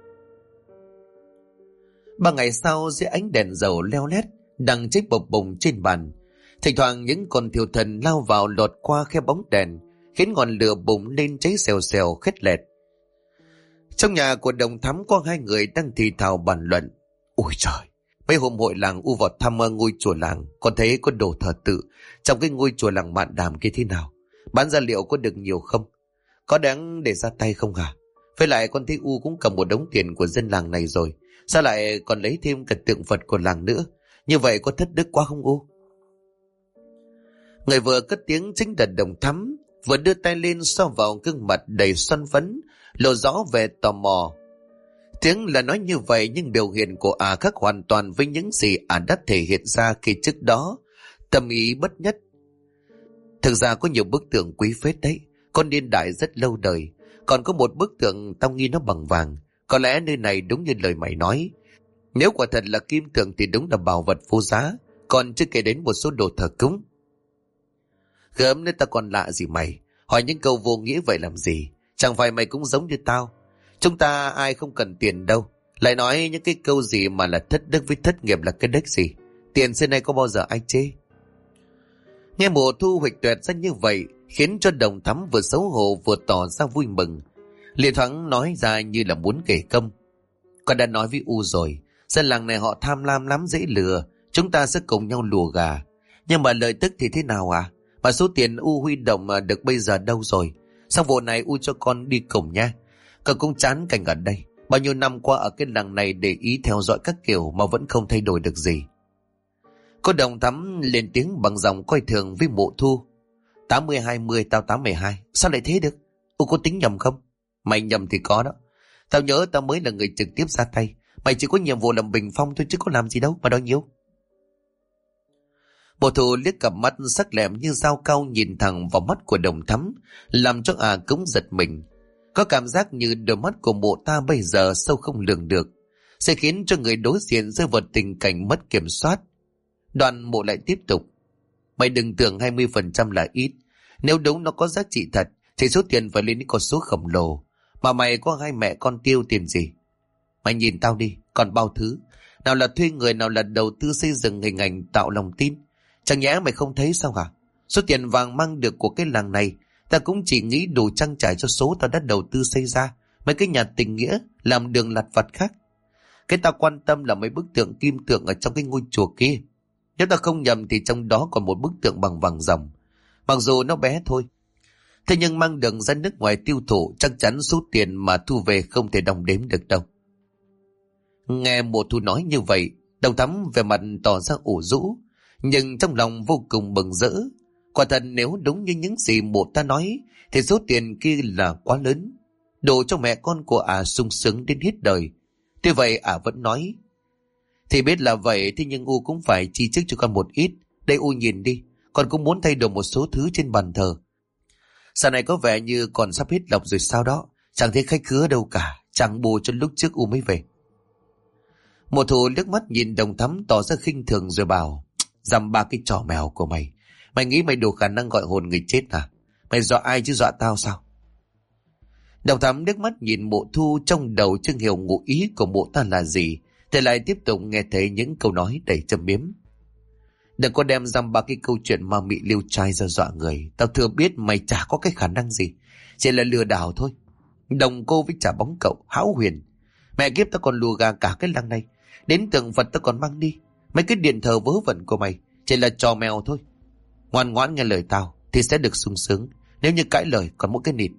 A: 3 ngày sau, dưới ánh đèn dầu leo lét đang cháy bập bùng trên bàn, thỉnh thoảng những con thiêu thần lao vào lọt qua khe bóng đèn, khiến ngọn lửa bùng lên cháy xèo xèo khét lẹt. Trong nhà của Đồng Thắm có 2 người đang thì thào bàn luận. Ôi trời, mấy hôm hội làng u vào thăm ngôi chùa làng, con thấy có đồ thờ tự trong cái ngôi chùa làng Mạn Đàm kia thế nào? Bán ra liệu có được nhiều không? Có đáng để ra tay không hả? Với lại con thấy U cũng cầm một đống tiền của dân làng này rồi, sao lại còn lấy thêm cả tượng Phật của làng nữa? Như vậy có thất đức quá không U? Người vừa cất tiếng chính là Đồng Thắm, vừa đưa tay lên so vào gương mặt đầy xoăn phấn, lộ rõ vẻ tò mò. Tiếng là nói như vậy nhưng biểu hiện của khác hoàn toàn với những gì đã thể hiện ra khi trước đó. Tâm ý bất nhất. Thực ra có nhiều bức tượng quý phết đấy, con niên đại rất lâu đời. Còn có một bức tượng tao nghi nó bằng vàng, có lẽ nơi này đúng như lời mày nói. Nếu quả thật là kim tượng thì đúng là bảo vật vô giá, còn chưa kể đến một số đồ thờ cúng. Gớm nên ta còn lạ gì mày, hỏi những câu vô nghĩa vậy làm gì? Chẳng phải mày cũng giống như tao, chúng ta ai không cần tiền đâu, lại nói những cái câu gì mà là thất đức với thất nghiệp là cái đếch gì? Tiền xưa nay có bao giờ ai chê? Nghe Mùa Thu huỵch toẹt ra như vậy khiến cho Đồng Thắm vừa xấu hổ vừa tỏ ra vui mừng, liền thoáng nói ra như là muốn kể công. Con đã nói với U rồi, dân làng này họ tham lam lắm, dễ lừa, chúng ta sẽ cùng nhau lùa gà. Nhưng mà lợi tức thì thế nào à? Mà số tiền U huy động được bây giờ đâu rồi? Sau vụ này U cho con đi cùng nha. Con cũng chán cảnh ở đây, bao nhiêu năm qua ở cái làng này để ý theo dõi các kiểu mà vẫn không thay đổi được gì. Cô Đồng Thắm lên tiếng bằng giọng coi thường với Mộ Thu. 80-20 tao 82, sao lại thế được? U có tính nhầm không? Mày nhầm thì có đó. Tao nhớ tao mới là người trực tiếp ra tay, mày chỉ có nhiệm vụ làm bình phong thôi chứ có làm gì đâu mà đòi nhiều. Mộ Thu liếc cặp mắt sắc lẹm như dao cau nhìn thẳng vào mắt của Đồng Thắm, làm cho cũng giật mình. Có cảm giác như đôi mắt của mộ ta bây giờ sâu không lường được, sẽ khiến cho người đối diện rơi vào tình cảnh mất kiểm soát. Đoàn Mộ lại tiếp tục. Mày đừng tưởng 20% là ít, nếu đúng nó có giá trị thật thì số tiền phải lên đến con số khổng lồ. Mà mày có 2 mẹ con tiêu tiền gì? Mày nhìn tao đi, còn bao thứ, nào là thuê người, nào là đầu tư xây dựng hình ảnh tạo lòng tin. Chẳng nhẽ mày không thấy sao hả? Số tiền vàng mang được của cái làng này, ta cũng chỉ nghĩ đủ trang trải cho số tao đã đầu tư xây ra mấy cái nhà tình nghĩa, làm đường lặt vặt khác. Cái tao quan tâm là mấy bức tượng kim tượng ở trong cái ngôi chùa kia. Nếu ta không nhầm thì trong đó còn một bức tượng bằng vàng ròng. Mặc dù nó bé thôi, Thế nhưng mang đường ra nước ngoài tiêu thụ, chắc chắn số tiền mà thu về không thể đong đếm được đâu. Nghe Mộ Thu nói như vậy, Đồng Thắm về mặt tỏ ra ủ rũ, nhưng trong lòng vô cùng mừng rỡ. Quả thật nếu đúng như những gì Mộ ta nói, thì số tiền kia là quá lớn, đủ cho mẹ con của sung sướng đến hết đời. Tuy vậy vẫn nói: Thì biết là vậy, thế nhưng U cũng phải chi trước cho con một ít. Đây U nhìn đi, con cũng muốn thay đổi một số thứ trên bàn thờ. Sau này có vẻ như còn sắp hết lộc rồi sao đó, chẳng thấy khách khứa đâu cả, chẳng bù cho lúc trước U mới về. Mộ Thu liếc mắt nhìn Đồng Thắm tỏ ra khinh thường rồi bảo: Dăm ba cái trò mèo của mày, mày nghĩ mày đủ khả năng gọi hồn người chết à? Mày dọa ai chứ dọa tao sao? Đồng Thắm liếc mắt nhìn Mộ Thu, trong đầu chưa hiểu ngụ ý của mộ ta là gì, thì lại tiếp tục nghe thấy những câu nói đầy châm biếm. Đừng có đem dăm ba cái câu chuyện ma mị liêu trai ra dọa người. Tao thừa biết mày chả có cái khả năng gì, chỉ là lừa đảo thôi. Đồng cô với trả bóng cậu hão huyền. Mẹ kiếp, tao còn lùa gà cả cái làng này, đến tượng Phật tao còn mang đi. Mấy cái điện thờ vớ vẩn của mày chỉ là trò mèo thôi. Ngoan ngoãn nghe lời tao thì sẽ được sung sướng, nếu như cãi lời còn mỗi cái nịt.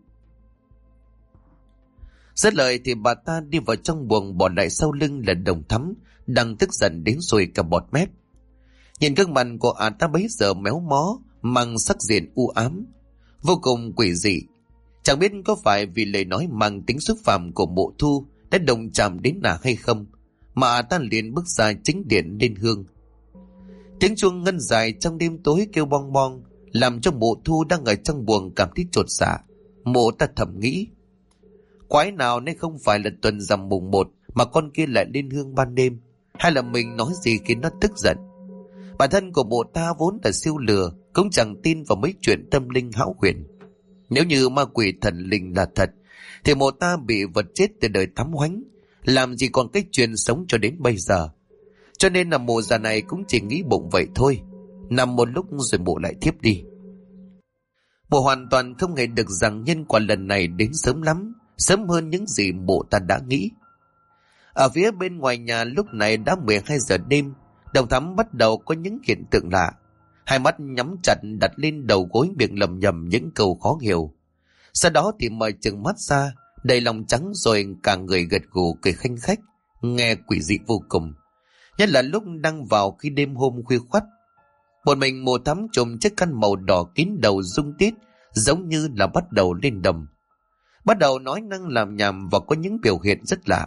A: Dứt lời thì bà ta đi vào trong buồng, bỏ lại sau lưng là Đồng Thắm đang tức giận đến rồi cả bọt mép. Nhìn gương mặt của ta bấy giờ méo mó, mang sắc diện u ám, vô cùng quỷ dị. Chẳng biết có phải vì lời nói mang tính xúc phạm của Mộ Thu đã động chạm đến hay không, mà ta liền bước ra chính điện lên hương. Tiếng chuông ngân dài trong đêm tối kêu bong bong, làm cho Mộ Thu đang ở trong buồng cảm thấy chột dạ. Mộ ta thầm nghĩ: Quái nào nên không phải là tuần rằm mùng 1 mà con kia lại lên hương ban đêm, hay là mình nói gì khiến nó tức giận? Bản thân của Mộ ta vốn là siêu lừa, cũng chẳng tin vào mấy chuyện tâm linh hão huyền. Nếu như ma quỷ thần linh là thật, thì Mộ ta bị vật chết từ đời Thắm Hoánh, làm gì còn cái chuyện sống cho đến bây giờ. Cho nên là Mộ già này cũng chỉ nghĩ bụng vậy thôi, nằm một lúc rồi Mộ lại thiếp đi. Mộ hoàn toàn không hề được rằng nhân quả lần này đến sớm lắm, sớm hơn những gì Mộ ta đã nghĩ. Ở phía bên ngoài nhà lúc này đã 12 giờ đêm. Đồng Thắm bắt đầu có những hiện tượng lạ. Hai mắt nhắm chặt đặt lên đầu gối, miệng lầm nhầm những câu khó hiểu. Sau đó thì mở trừng mắt ra, đầy lòng trắng rồi cả người gật gù cười khanh khách, nghe quỷ dị vô cùng. Nhất là lúc đang vào khi đêm hôm khuya khoắt, một mình Mộ Thắm trùm chiếc khăn màu đỏ kín đầu rung tít, giống như là bắt đầu lên đầm. Bắt đầu nói năng làm nhảm và có những biểu hiện rất lạ.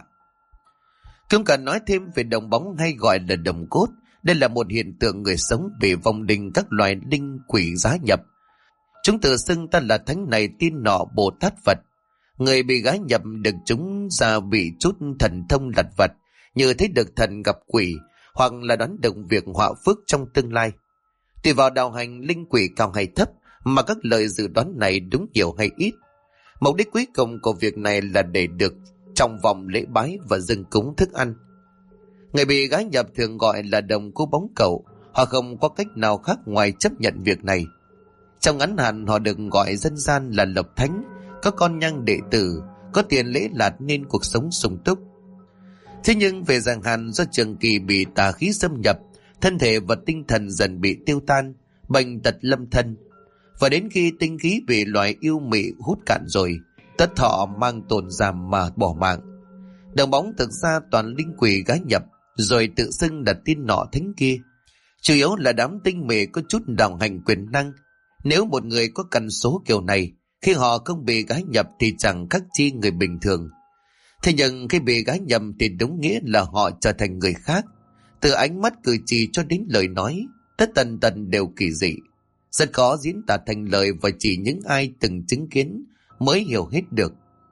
A: Không cần nói thêm về đồng bóng hay gọi là đồng cốt. Đây là một hiện tượng người sống bị vong linh các loài linh quỷ giá nhập. Chúng tự xưng ta là thánh này tin nọ Bồ Tát Phật. Người bị gái nhập được chúng ra bị chút thần thông lặt vặt, như thấy được thần gặp quỷ, hoặc là đoán được việc họa phước trong tương lai. Tùy vào đạo hành linh quỷ cao hay thấp mà các lời dự đoán này đúng nhiều hay ít. Mục đích cuối cùng của việc này là để được trong vòng lễ bái và dâng cúng thức ăn. Người bị gái nhập thường gọi là đồng cô bóng cậu. Họ không có cách nào khác ngoài chấp nhận việc này. Trong ngắn hạn họ được gọi dân gian là lộc thánh, có con nhang đệ tử, có tiền lễ lạt nên cuộc sống sung túc. Thế nhưng về dài hạn, do trường kỳ bị tà khí xâm nhập, thân thể và tinh thần dần bị tiêu tan, bệnh tật lâm thân. Và đến khi tinh khí bị loài yêu mị hút cạn rồi, tất thọ mang tồn giảm mà bỏ mạng. Đồng bóng thực ra toàn linh quỷ gái nhập, rồi tự xưng là tin nọ thánh kia. Chủ yếu là đám tinh mị có chút đạo hành quyền năng. Nếu một người có căn số kiểu này, khi họ không bị gái nhập thì chẳng khác chi người bình thường. Thế nhưng khi bị gái nhập thì đúng nghĩa là họ trở thành người khác. Từ ánh mắt cử chỉ cho đến lời nói, tất tần tần đều kỳ dị. Rất khó diễn tả thành lời và chỉ những ai từng chứng kiến mới hiểu hết được.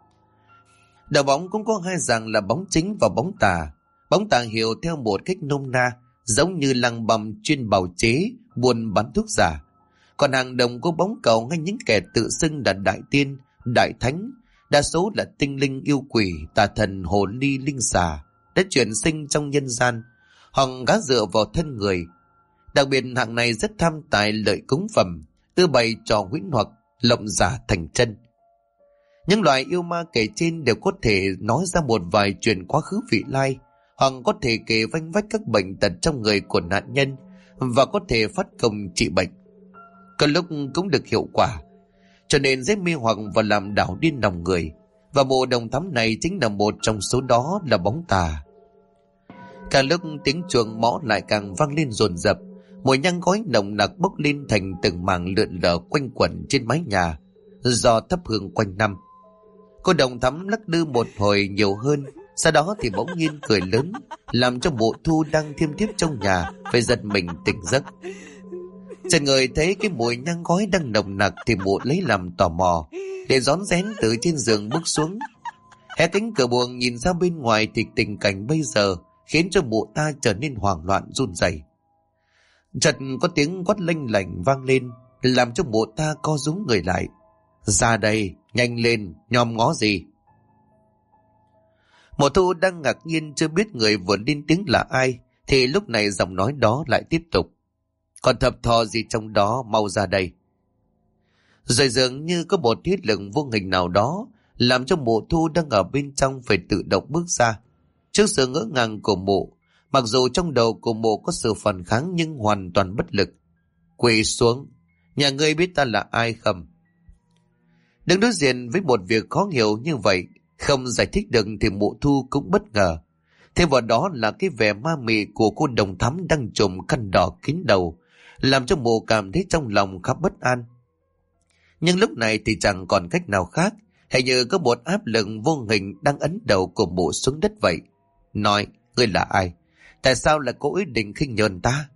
A: Đạo bóng cũng có hai dạng là bóng chính và bóng tà. Bóng tà hiểu theo một cách nôm na, giống như lăng bầm chuyên bào chế, buôn bán thuốc giả. Còn hàng đồng của bóng cầu hay những kẻ tự xưng là đại tiên, đại thánh, đa số là tinh linh yêu quỷ, tà thần hồ ly linh xà, đã chuyển sinh trong nhân gian, hoặc gá dựa vào thân người. Đặc biệt hạng này rất tham tài lợi cúng phẩm, ưa bày trò huyễn hoặc, lộng giả thành chân. Những loài yêu ma kể trên đều có thể nói ra một vài chuyện quá khứ vị lai, hoặc có thể kể vanh vách các bệnh tật trong người của nạn nhân, và có thể phát công trị bệnh. Có lúc cũng được hiệu quả. cho nên dễ mê hoặc và làm đảo điên lòng người. Và mộ Đồng Thắm này chính là một trong số đó, là bóng tà. Càng lúc tiếng chuông mõ lại càng vang lên dồn dập, mùi nhang khói nồng nặc bốc lên thành từng mảng lượn lờ quanh quẩn trên mái nhà do thắp hương quanh năm. Cô Đồng Thắm lắc lư một hồi nhiều hơn, sau đó thì bỗng nhiên cười lớn, làm cho Mộ Thu đang thiêm thiếp trong nhà phải giật mình tỉnh giấc. Trần người thấy cái mùi nhang khói đang nồng nặc thì Mộ lấy làm tò mò, để rón rén từ trên giường bước xuống. Hé cánh cửa buồng nhìn ra bên ngoài thì tình cảnh bây giờ khiến cho Mộ ta trở nên hoảng loạn run rẩy. Chợt có tiếng quát lanh lảnh vang lên, làm cho Mộ ta co rúm người lại. Ra đây, nhanh lên, nhòm ngó gì? Mộ Thu đang ngạc nhiên chưa biết người vừa lên tiếng là ai, thì lúc này giọng nói đó lại tiếp tục. Còn thập thò gì trong đó, mau ra đây. Rồi dường như có một thiết lực vô hình nào đó làm cho Mộ Thu đang ở bên trong phải tự động bước ra. Trước sự ngỡ ngàng của Mộ, mặc dù trong đầu của Mộ có sự phản kháng nhưng hoàn toàn bất lực. Quỳ xuống, nhà ngươi biết ta là ai không? Đứng đối diện với một việc khó hiểu như vậy, không giải thích được thì Mộ Thu cũng bất ngờ. Thêm vào đó là cái vẻ ma mị của cô Đồng Thắm đang trùm khăn đỏ kín đầu, làm cho Mộ cảm thấy trong lòng khá bất an. Nhưng lúc này thì chẳng còn cách nào khác, hình như có một áp lực vô hình đang ấn đầu của Mộ xuống đất vậy. Nói, ngươi là ai? Tại sao lại có ý định khinh nhờn ta?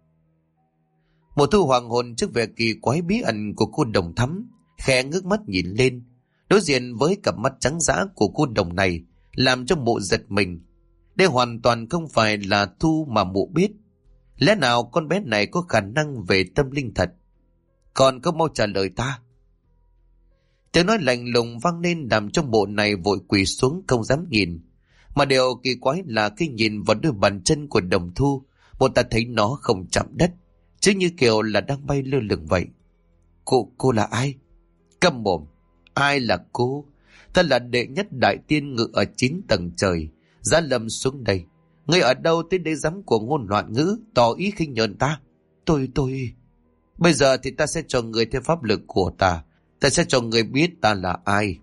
A: Mộ Thu hoàng hồn trước vẻ kỳ quái bí ẩn của cô Đồng Thắm, khẽ ngước mắt nhìn lên, đối diện với cặp mắt trắng dã của cô Đồng này, làm cho Mộ giật mình. Đây hoàn toàn không phải là Thu mà Mộ biết. Lẽ nào con bé này có khả năng về tâm linh thật? Còn có mau trả lời ta. Tiếng nói lạnh lùng vang lên làm cho Mộ này vội quỳ xuống không dám nhìn. Mà điều kỳ quái là khi nhìn vào đôi bàn chân của Đồng Thu, Mộ ta thấy nó không chạm đất, chứ như kiểu là đang bay lơ lửng vậy. Cô là ai? Câm mồm. Ai là cô? Ta là đệ nhất đại tiên ngự ở 9 tầng trời, giá lâm xuống đây. Ngươi ở đâu tới đây dám của ngôn loạn ngữ, tỏ ý khinh nhờn ta? Tôi... Bây giờ thì ta sẽ cho người theo pháp lực của ta. Ta sẽ cho người biết ta là ai.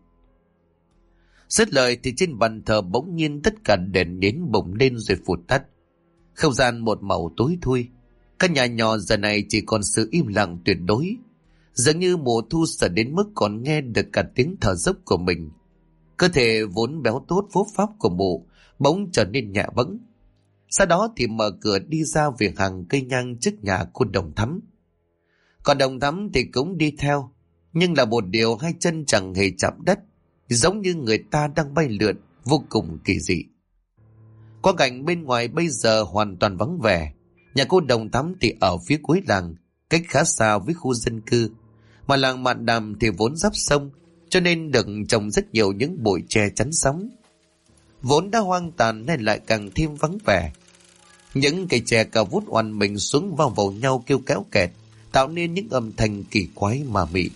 A: Dứt lời thì trên bàn thờ bỗng nhiên tất cả đèn nến bùng lên rồi phụt tắt. Không gian một màu tối thui. Căn nhà nhỏ giờ này chỉ còn sự im lặng tuyệt đối. Dường như Mộ Thu sợ đến mức còn nghe được cả tiếng thở dốc của mình. Cơ thể vốn béo tốt phốp pháp của Mộ bỗng trở nên nhẹ bẫng. Sau đó thì mở cửa đi ra về hàng cây nhang trước nhà cô Đồng Thắm. Còn Đồng Thắm thì cũng đi theo, nhưng là một điều hai chân chẳng hề chạm đất, giống như người ta đang bay lượn, vô cùng kỳ dị. Quang cảnh bên ngoài bây giờ hoàn toàn vắng vẻ. Nhà cô Đồng Thắm thì ở phía cuối làng, cách khá xa với khu dân cư, mà làng Mạn Đàm thì vốn giáp sông, cho nên được trồng rất nhiều những bụi tre chắn sóng. Vốn đã hoang tàn nên lại càng thêm vắng vẻ. Những cây tre cao vút oằn mình xuống vào nhau kêu kéo kẹt, tạo nên những âm thanh kỳ quái ma mị.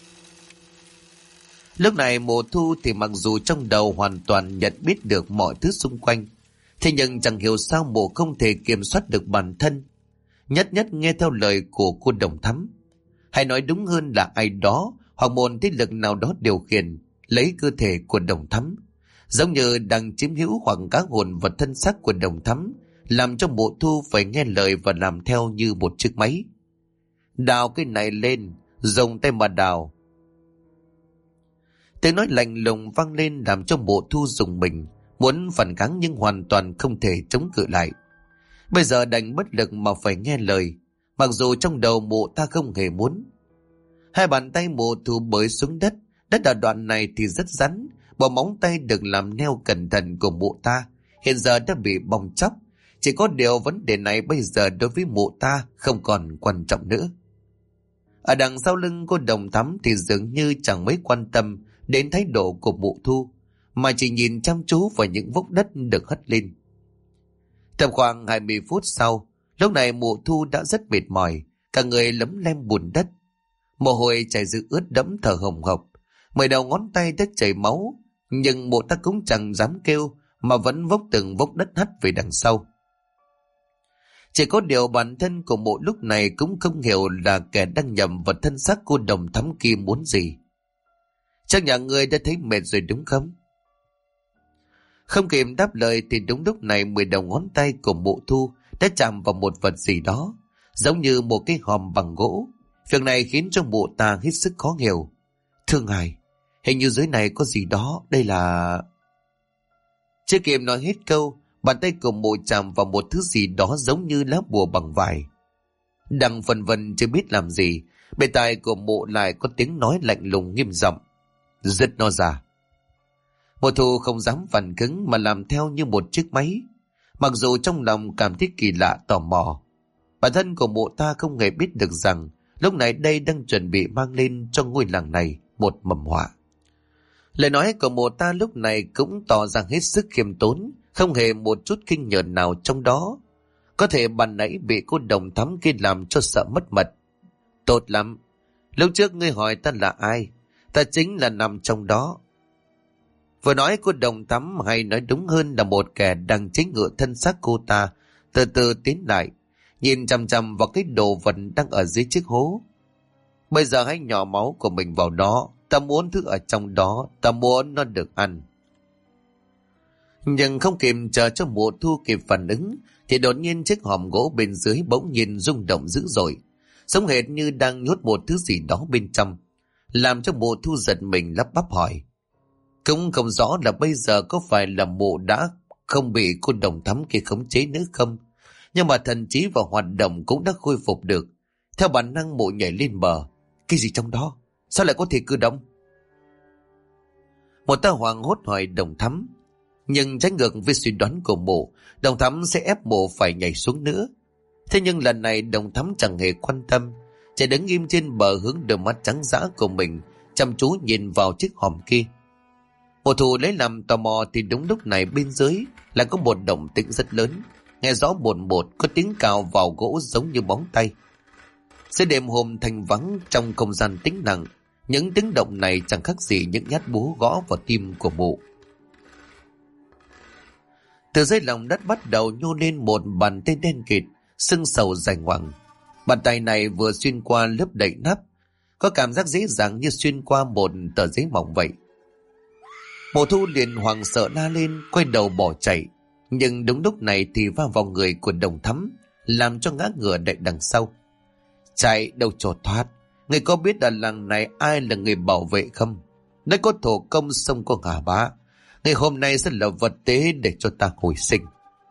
A: Lúc này Mộ Thu thì mặc dù trong đầu hoàn toàn nhận biết được mọi thứ xung quanh, thế nhưng chẳng hiểu sao Mộ không thể kiểm soát được bản thân, nhất nghe theo lời của cô Đồng Thắm. Hay nói đúng hơn là ai đó hoặc một thế lực nào đó điều khiển, lấy cơ thể của Đồng Thắm, giống như đang chiếm hữu hoặc cá hồn vật thân xác của Đồng Thắm, làm cho Mộ Thu phải nghe lời và làm theo như một chiếc máy. Đào cái này lên, dùng tay mà đào. Tiếng nói lạnh lùng vang lên làm cho Mộ Thu rùng mình, muốn phản kháng nhưng hoàn toàn không thể chống cự lại. Bây giờ đành bất lực mà phải nghe lời, mặc dù trong đầu Mộ ta không hề muốn. Hai bàn tay Mộ Thu bới xuống đất. Đất ở đoạn này thì rất rắn, bộ móng tay được làm neo cẩn thận của Mộ ta hiện giờ đã bị bong tróc. Chỉ có điều vấn đề này bây giờ đối với Mộ ta không còn quan trọng nữa. Ở đằng sau lưng cô Đồng Thắm thì dường như chẳng mấy quan tâm đến thái độ của Mộ Thu, mà chỉ nhìn chăm chú vào những vốc đất được hất lên. Tầm khoảng 20 phút sau, lúc này Mộ Thu đã rất mệt mỏi, cả người lấm lem bùn đất. Mồ hôi chảy dự ướt đẫm thở hồng hộc, 10 đầu ngón tay đã chảy máu, nhưng Mộ ta cũng chẳng dám kêu mà vẫn vốc từng vốc đất hất về đằng sau. Chỉ có điều bản thân của Mộ lúc này cũng không hiểu là kẻ đang nhầm vào thân xác cô Đồng Thắm kia muốn gì. Chắc nhà ngươi đã thấy mệt rồi đúng không? Không kịp đáp lời thì đúng lúc này 10 đầu ngón tay của Mộ Thu đã chạm vào một vật gì đó, giống như một cái hòm bằng gỗ. Việc này khiến cho Mộ Ta hết sức khó hiểu. Thưa ngài, hình như dưới này có gì đó, đây là... Chưa kịp nói hết câu, bàn tay của Mộ chạm vào một thứ gì đó giống như lá bùa bằng vải. Đang phân vân chưa biết làm gì, bên tai của Mộ lại có tiếng nói lạnh lùng nghiêm giọng: "Dứt nó ra." Mộ Thu không dám phản cứng mà làm theo như một chiếc máy. Mặc dù trong lòng cảm thấy kỳ lạ tò mò, bản thân của Mộ Ta không hề biết được rằng lúc này đây đang chuẩn bị mang lên cho ngôi làng này một mầm họa. Lời nói của Mộ Ta lúc này cũng tỏ ra hết sức khiêm tốn, không hề một chút kinh nhợn nào trong đó. Có thể ban nãy bị cô đồng thắm kia làm cho sợ mất mật. Tốt lắm. Lúc trước ngươi hỏi ta là ai? Ta chính là nằm trong đó. Vừa nói cô đồng thắm, hay nói đúng hơn là một kẻ đang chế ngự thân xác cô ta, từ từ tiến lại, nhìn chằm chằm vào cái đồ vật đang ở dưới chiếc hố. Bây giờ hãy nhỏ máu của mình vào đó. Ta muốn thứ ở trong đó, ta muốn nó được ăn. Nhưng không kịp chờ cho Mộ Thu kịp phản ứng, thì đột nhiên chiếc hòm gỗ bên dưới bỗng nhiên rung động dữ dội, giống hệt như đang nhốt một thứ gì đó bên trong, làm cho Mộ Thu giật mình lắp bắp hỏi. Cũng không rõ là bây giờ có phải là Mộ đã không bị cô đồng thắm kia khống chế nữa không, nhưng mà thần trí và hoạt động cũng đã khôi phục được. Theo bản năng Mộ nhảy lên bờ. Cái gì trong đó? Sao lại có thể cử động? Một ta hoảng hốt hỏi đồng thắm, nhưng trái ngược với suy đoán của Mộ, đồng thắm sẽ ép Mộ phải nhảy xuống nữa. Thế nhưng lần này đồng thắm chẳng hề quan tâm, chỉ đứng im trên bờ hướng đôi mắt trắng dã của mình chăm chú nhìn vào chiếc hòm kia. Mộ Thu lấy làm tò mò thì đúng lúc này bên dưới là có một động tĩnh rất lớn, nghe rõ bồn bột có tiếng cào vào gỗ giống như bóng tay. Giữa đêm hôm thanh vắng trong không gian tĩnh lặng, những tiếng động này chẳng khác gì những nhát búa gõ vào tim của Mộ. Từ dưới lòng đất bắt đầu nhô lên một bàn tay đen kịt, sưng sầu dài ngoằng. Bàn tay này vừa xuyên qua lớp đậy nắp, có cảm giác dễ dàng như xuyên qua một tờ giấy mỏng vậy. Mộ Thu liền hoảng sợ la lên, quay đầu bỏ chạy. Nhưng đúng lúc này thì va vào người của đồng thắm, làm cho ngã ngửa đậy đằng sau. Chạy đâu cho thoát. Người có biết ở làng này ai là người bảo vệ không? Nơi có thổ công sông có ngả bá. Ngày hôm nay sẽ là vật tế để cho ta hồi sinh.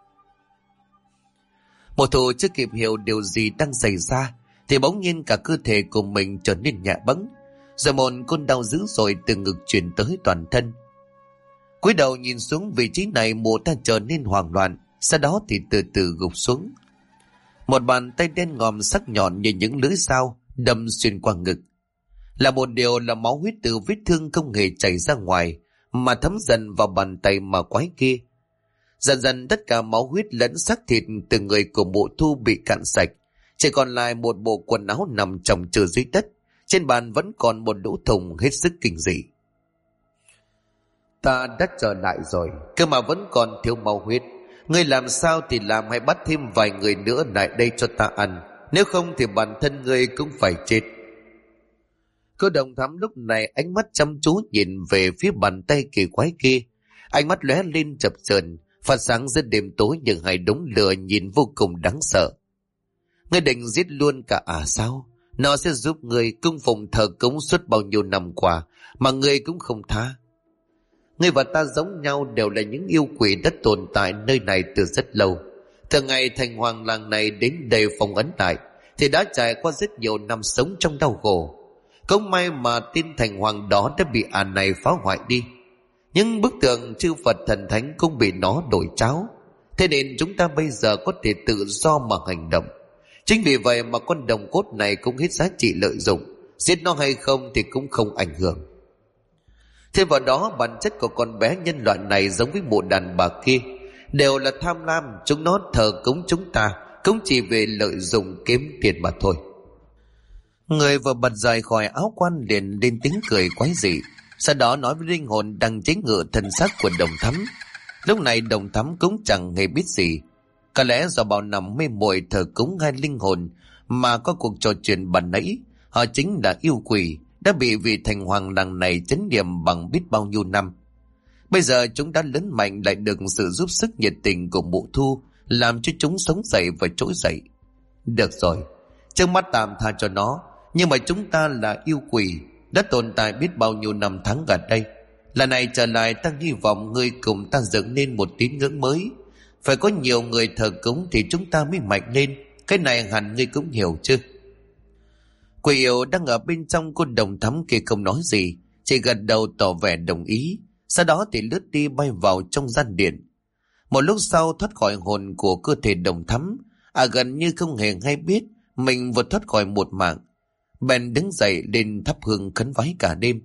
A: Mộ Thu chưa kịp hiểu điều gì đang xảy ra thì bỗng nhiên cả cơ thể của mình trở nên nhẹ bẫng, rồi một cơn đau dữ dội từ ngực truyền tới toàn thân. Cúi đầu nhìn xuống vị trí này, Mộ Ta trở nên hoảng loạn, sau đó thì từ từ gục xuống. Một bàn tay đen ngòm sắc nhọn như những lưỡi dao đâm xuyên qua ngực. Là một điều là máu huyết từ vết thương không hề chảy ra ngoài, mà thấm dần vào bàn tay mà quái kia. Dần dần tất cả máu huyết lẫn xác thịt từ người của Mộ Thu bị cạn sạch, chỉ còn lại một bộ quần áo nằm chồng chừ dưới đất. Trên bàn vẫn còn một lỗ thủng hết sức kinh dị. Ta đã trở lại rồi, cơ mà vẫn còn thiếu máu huyết. Ngươi làm sao thì làm, hay bắt thêm vài người nữa lại đây cho ta ăn, nếu không thì bản thân ngươi cũng phải chết. Cô đồng thắm lúc này ánh mắt chăm chú nhìn về phía bàn tay kỳ quái kia, ánh mắt lóe lên chập chờn, phát sáng giữa đêm tối nhưng hai đống lửa nhìn vô cùng đáng sợ. Ngươi định giết luôn cả sao? Nó sẽ giúp ngươi cung phụng thờ cúng suốt bao nhiêu năm qua mà ngươi cũng không tha. Ngươi và ta giống nhau, đều là những yêu quỷ đã tồn tại nơi này từ rất lâu. Từ ngày thành hoàng làng này đến đây phong ấn lại thì đã trải qua rất nhiều năm sống trong đau khổ. Không may mà tin thành hoàng đó đã bị này phá hoại đi. Những bức tượng chư Phật thần thánh cũng bị nó đổi tráo. Thế nên chúng ta bây giờ có thể tự do mà hành động. Chính vì vậy mà con đồng cốt này cũng hết giá trị lợi dụng. Giết nó hay không thì cũng không ảnh hưởng. Thêm vào đó, bản chất của con bé nhân loại này giống với mụ đàn bà kia, đều là tham lam. Chúng nó thờ cúng chúng ta cũng chỉ về lợi dụng kiếm tiền mà thôi. Người vừa bật rời khỏi áo quan liền lên tiếng cười quái dị, sau đó nói với linh hồn đang chế ngự thân xác của đồng thắm. Lúc này đồng thắm cũng chẳng hề biết gì. Có lẽ do bao năm mê muội thờ cúng hai linh hồn mà có cuộc trò chuyện ban nãy, họ chính là yêu quỷ đã bị vị thành hoàng làng này chấn niệm bằng biết bao nhiêu năm. Bây giờ chúng đã lớn mạnh, lại được sự giúp sức nhiệt tình của mụ Thu làm cho chúng sống dậy và trỗi dậy. Được rồi, trước mắt tạm tha cho nó, nhưng mà chúng ta là yêu quỷ, đã tồn tại biết bao nhiêu năm tháng ở đây. Lần này trở lại, ta hy vọng ngươi cùng ta dựng nên một tín ngưỡng mới. Phải có nhiều người thờ cúng thì chúng ta mới mạnh lên. Cái này hẳn ngươi cũng hiểu chứ? Quỷ yêu đang ở bên trong con đồng thắm kia không nói gì, chỉ gật đầu tỏ vẻ đồng ý. Sau đó thì lướt đi bay vào trong gian điện. Một lúc sau thoát khỏi hồn của cơ thể đồng thắm, gần như không hề hay biết mình vừa thoát khỏi một mạng. Bèn đứng dậy lên thắp hương khấn vái cả đêm.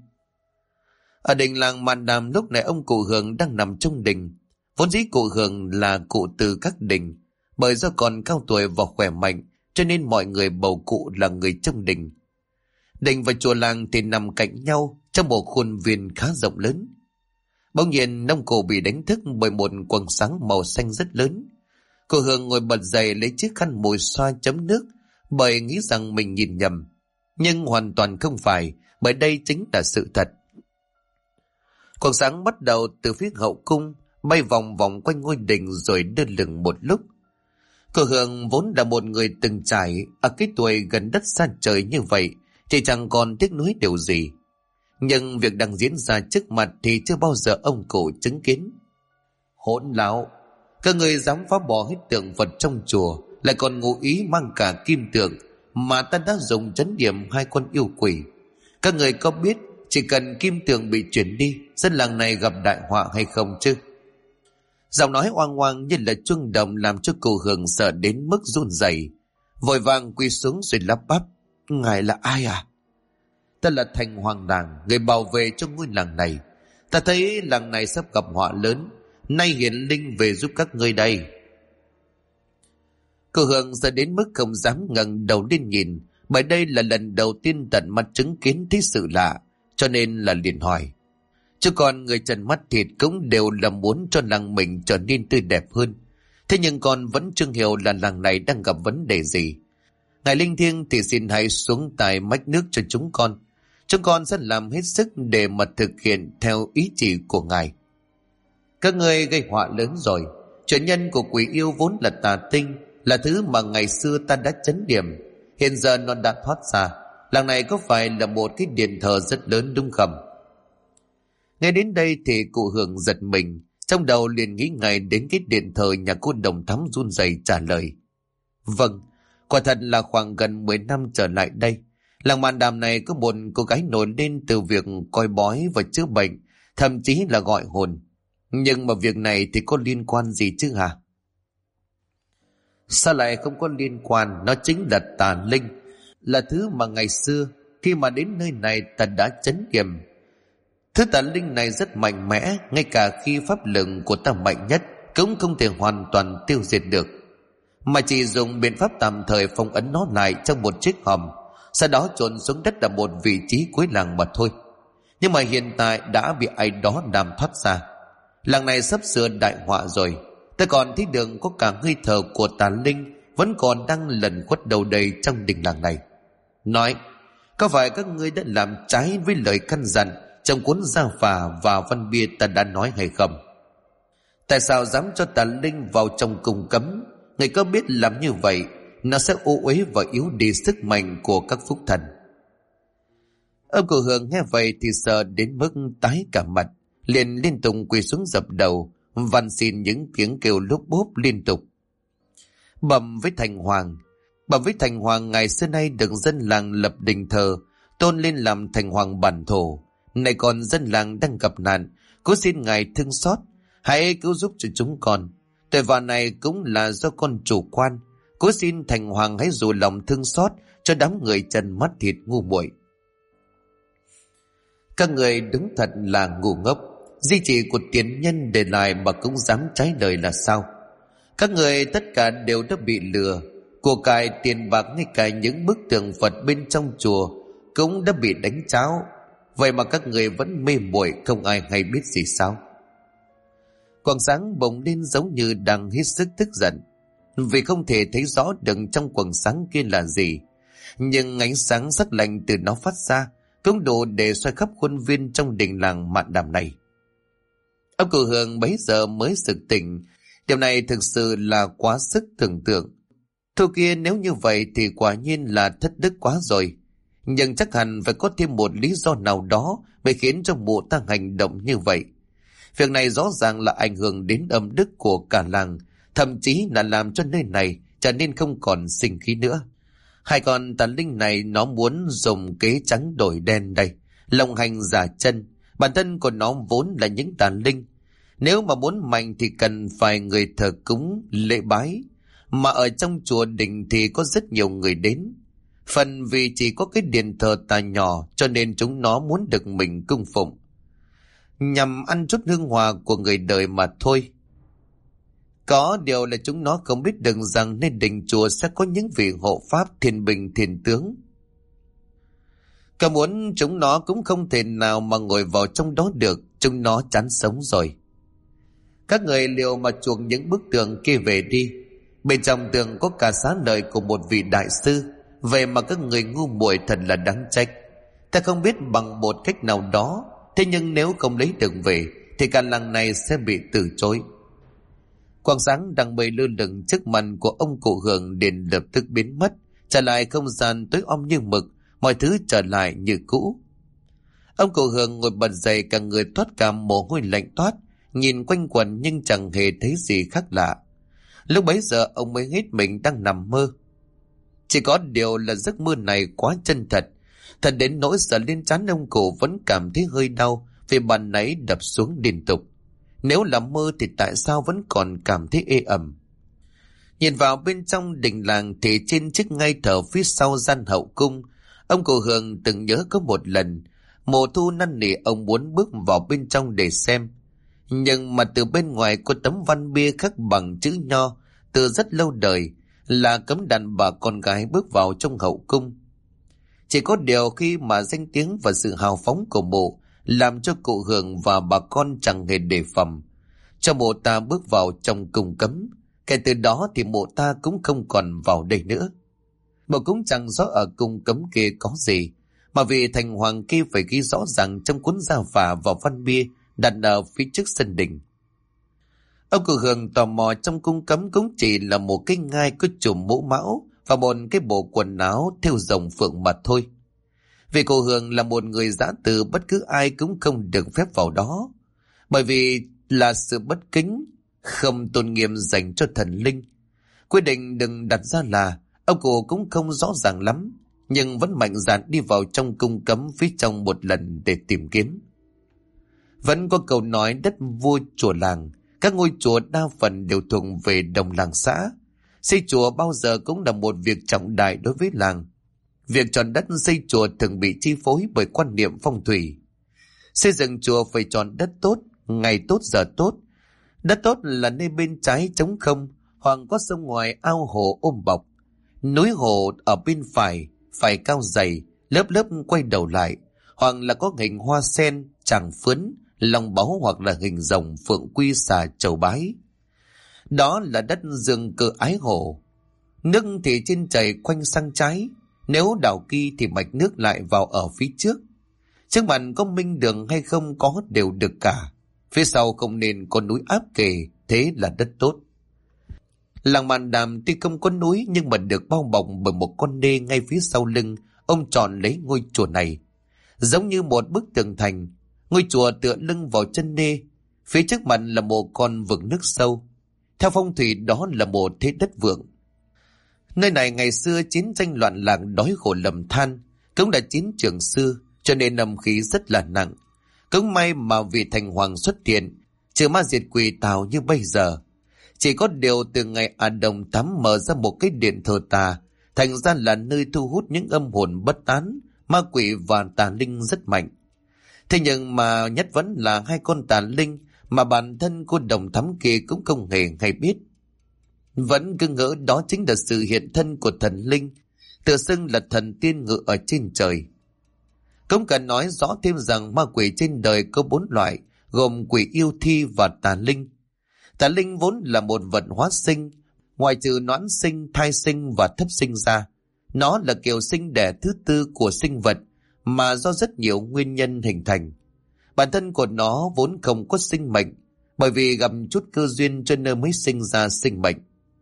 A: Ở đình làng Màn Đàm lúc này ông cụ Hường đang nằm trong đình. Vốn dĩ cụ Hường là cụ từ các đình, bởi do còn cao tuổi và khỏe mạnh cho nên mọi người bầu cụ là người trong đình. Đình và chùa làng thì nằm cạnh nhau trong một khuôn viên khá rộng lớn. Bỗng nhiên ông cụ bị đánh thức bởi một quầng sáng màu xanh rất lớn. Cụ Hường ngồi bật dậy lấy chiếc khăn mùi xoa chấm nước, bởi nghĩ rằng mình nhìn nhầm. Nhưng hoàn toàn không phải, bởi đây chính là sự thật. Quầng sáng bắt đầu từ phía hậu cung, bay vòng vòng quanh ngôi đình rồi đưa lửng một lúc. Cụ Hường vốn là một người từng trải, ở cái tuổi gần đất xa trời như vậy thì chẳng còn tiếc nuối điều gì. Nhưng việc đang diễn ra trước mặt thì chưa bao giờ ông cụ chứng kiến. Hỗn láo, các người dám phá bỏ hết tượng Phật trong chùa, lại còn ngụ ý mang cả kim tượng mà ta đã dùng trấn điểm hai con yêu quỷ. Các người có biết chỉ cần kim tượng bị chuyển đi, dân làng này gặp đại họa hay không chứ? Giọng nói oang oang như là chuông đồng làm cho cụ Hường sợ đến mức run rẩy, vội vàng quỳ xuống rồi lắp bắp: Ngài là ai à? Ta là thành hoàng làng, người bảo vệ cho ngôi làng này. Ta thấy làng này sắp gặp họa lớn, nay hiển linh về giúp các ngươi đây. Cụ Hường sợ đến mức không dám ngẩng đầu lên nhìn, bởi đây là lần đầu tiên tận mắt chứng kiến thấy sự lạ, cho nên là liền hỏi. Chứ còn người trần mắt thịt cũng đều là muốn cho làng mình trở nên tươi đẹp hơn. Thế nhưng con vẫn chưa hiểu là làng này đang gặp vấn đề gì. Ngài linh thiêng thì xin hãy xuống tài mách nước cho chúng con. Chúng con sẽ làm hết sức để mà thực hiện theo ý chỉ của ngài. Các ngươi gây họa lớn rồi. Chủ nhân của quỷ yêu vốn là tà tinh, là thứ mà ngày xưa ta đã trấn điểm. Hiện giờ nó đã thoát ra. Làng này có phải là một cái điện thờ rất lớn đúng không? Nghe đến đây thì cụ Hường giật mình, trong đầu liền nghĩ ngay đến cái điện thờ nhà cô Đồng Thắm, run rẩy trả lời. Vâng, quả thật là khoảng gần 10 năm trở lại đây, làng Màn Đàm này có một cô gái nổi lên từ việc coi bói và chữa bệnh, thậm chí là gọi hồn. Nhưng mà việc này thì có liên quan gì chứ hả? Sao lại không có liên quan? Nó chính là tà linh, là thứ mà ngày xưa khi mà đến nơi này ta đã trấn yểm. Thứ tà linh này rất mạnh mẽ, ngay cả khi pháp lực của ta mạnh nhất cũng không thể hoàn toàn tiêu diệt được, mà chỉ dùng biện pháp tạm thời phong ấn nó lại trong một chiếc hòm, sau đó chôn xuống đất ở một vị trí cuối làng mà thôi. Nhưng mà hiện tại đã bị ai đó làm thoát ra. Làng này sắp sửa đại họa rồi. Ta còn thấy đường có cả hơi thở của tà linh vẫn còn đang lẩn khuất đầu đầy trong đình làng này. Nói, có phải các ngươi đã làm trái với lời căn dặn trong cuốn gia phả và văn bia ta đã nói hay không? Tại sao dám cho tà linh vào trong cung cấm? Người có biết làm như vậy nó sẽ ô uế và yếu đi sức mạnh của các phúc thần. Ông cụ Hường nghe vậy thì sợ đến mức tái cả mặt, liền liên tục quỳ xuống dập đầu, van xin những tiếng kêu lốp bốp liên tục. Bẩm với thành hoàng, ngày xưa nay được dân làng lập đình thờ, tôn lên làm thành hoàng bản thổ. Này còn dân làng đang gặp nạn, cố xin ngài thương xót, hãy cứu giúp cho chúng con. Tội vạ này cũng là do con chủ quan, cố xin thành hoàng hãy dù lòng thương xót cho đám người trần mắt thịt ngu muội. Các người đúng thật là ngu ngốc, di chỉ của tiền nhân để lại mà cũng dám trái lời là sao? Các người tất cả đều đã bị lừa, của cải tiền bạc ngay cả những bức tượng Phật bên trong chùa cũng đã bị đánh cháo. Vậy mà các người vẫn mê muội không ai hay biết gì sao? Quầng sáng bỗng lên giống như đang hết sức tức giận, vì không thể thấy rõ được trong quầng sáng kia là gì. Nhưng ánh sáng sắc lạnh từ nó phát ra cũng đủ để xoay khắp khuôn viên trong đình làng mạn đàm này. Ông cụ Hường bấy giờ mới sực tỉnh. Điều này thực sự là quá sức tưởng tượng. Thôi kia, nếu như vậy thì quả nhiên là thất đức quá rồi. Nhưng chắc hẳn phải có thêm một lý do nào đó mới khiến cho mụ ta hành động như vậy. Việc này rõ ràng là ảnh hưởng đến âm đức của cả làng, thậm chí là làm cho nơi này trở nên không còn sinh khí nữa. Hai con tà linh này nó muốn dùng kế trắng đổi đen đây, lộng hành giả chân. Bản thân của nó vốn là những tà linh. Nếu mà muốn mạnh thì cần phải người thờ cúng, lễ bái. Mà ở trong chùa đình thì có rất nhiều người đến. Phần vì chỉ có cái điện thờ tà nhỏ cho nên chúng nó muốn được mình cung phụng, nhằm ăn chút hương hòa của người đời mà thôi. Có điều là chúng nó không biết được rằng nơi đình chùa sẽ có những vị hộ pháp thiên binh thiên tướng. Cả muốn chúng nó cũng không thể nào mà ngồi vào trong đó được, chúng nó chán sống rồi. Các người liệu mà chuộc những bức tượng kia về đi. Bên trong tượng có cả xá lợi của một vị đại sư. Vậy mà các người ngu muội thật là đáng trách. Ta không biết bằng một cách nào đó, thế nhưng nếu không lấy được về thì cả làng này sẽ bị từ chối. Quang sáng đang bay lơ lửng trước mặt của ông cụ Hường liền lập tức biến mất, trở lại không gian tối om như mực, mọi thứ trở lại như cũ. Ông cụ Hường ngồi bật dậy, cả người toát cả mồ hôi lạnh toát, nhìn quanh quẩn nhưng chẳng hề thấy gì khác lạ. Lúc bấy giờ ông mới hết mình đang nằm mơ. Chỉ có điều là giấc mơ này quá chân thật, thật đến nỗi sợ lên trán ông cụ vẫn cảm thấy hơi đau vì bàn nãy đập xuống liên tục. Nếu là mơ thì tại sao vẫn còn cảm thấy ê ẩm. Nhìn vào bên trong đình làng thì trên chiếc ngai thờ phía sau gian hậu cung, ông cụ Hường từng nhớ có một lần mùa thu năn nỉ ông muốn bước vào bên trong để xem. Nhưng mà từ bên ngoài có tấm văn bia khắc bằng chữ nho từ rất lâu đời là cấm đàn bà con gái bước vào trong hậu cung. Chỉ có điều khi mà danh tiếng và sự hào phóng của mụ làm cho cụ Hường và bà con chẳng hề đề phòng, cho mụ ta bước vào trong cung cấm. Kể từ đó thì mụ ta cũng không còn vào đây nữa. Mụ cũng chẳng rõ ở cung cấm kia có gì, mà vì thành hoàng kia phải ghi rõ ràng trong cuốn gia phả vào văn bia đặt ở phía trước sân đình. Ông cụ Hường tò mò trong cung cấm cũng chỉ là một cái ngai có chùm mũ mão và một cái bộ quần áo thêu rồng phượng mà thôi. Vì cụ Hường là một người dã từ, bất cứ ai cũng không được phép vào đó, bởi vì là sự bất kính, không tôn nghiêm dành cho thần linh. Quyết định đừng đặt ra là ông cụ cũng không rõ ràng lắm, nhưng vẫn mạnh dạn đi vào trong cung cấm phía trong một lần để tìm kiếm. Vẫn có câu nói đất vua chùa làng, các ngôi chùa đa phần đều thuộc về đồng làng xã. Xây chùa bao giờ cũng là một việc trọng đại đối với làng. Việc chọn đất xây chùa thường bị chi phối bởi quan niệm phong thủy. Xây dựng chùa phải chọn đất tốt, ngày tốt giờ tốt. Đất tốt là nơi bên trái trống không, hoặc có sông ngoài ao hồ ôm bọc. Núi hồ ở bên phải, phải cao dày, lớp lớp quay đầu lại, hoặc là có hình hoa sen, tràng phướn, long báu hoặc là hình rồng, phượng quy, xà, trầu bái. Đó là đất dương cơ ái hồ. Nước thì trên trời quanh sang trái, nếu đảo kỳ thì mạch nước lại vào ở phía trước. Trước mặt có minh đường hay không có đều được cả. Phía sau không nên có núi áp kề, thế là đất tốt. Làng Mạn Đàm tuy không có núi nhưng mà được bao bọc bởi một con đê ngay phía sau lưng. Ông chọn lấy ngôi chùa này, giống như một bức tường thành. Ngôi chùa tựa lưng vào chân đê, phía trước mặt là một con vực nước sâu. Theo phong thủy đó là một thế đất vượng. Nơi này ngày xưa chiến tranh loạn lạc, đói khổ lầm than, cũng là chiến trường xưa, cho nên âm khí rất là nặng. Cũng may mà vì thành hoàng xuất hiện, trừ ma diệt quỷ tào như bây giờ. Chỉ có điều từ ngày Đồng Thắm mở ra một cái điện thờ tà, thành ra là nơi thu hút những âm hồn bất tán, ma quỷ và tà linh rất mạnh. Thế nhưng mà nhất vẫn là hai con tà linh mà bản thân cô Đồng Thắm kia cũng không hề hay biết. Vẫn cứ ngỡ đó chính là sự hiện thân của thần linh, tự xưng là thần tiên ngự ở trên trời. Cũng cần nói rõ thêm rằng ma quỷ trên đời có 4 loại, gồm quỷ yêu thi và tà linh. Tà linh vốn là một vật hóa sinh, ngoài trừ noãn sinh, thai sinh và thấp sinh ra. Nó là kiểu sinh đẻ thứ tư của sinh vật, mà do rất nhiều nguyên nhân hình thành. Bản thân của nó vốn không có sinh mệnh, bởi vì gặp chút cơ duyên cho nên mới sinh ra sinh mệnh.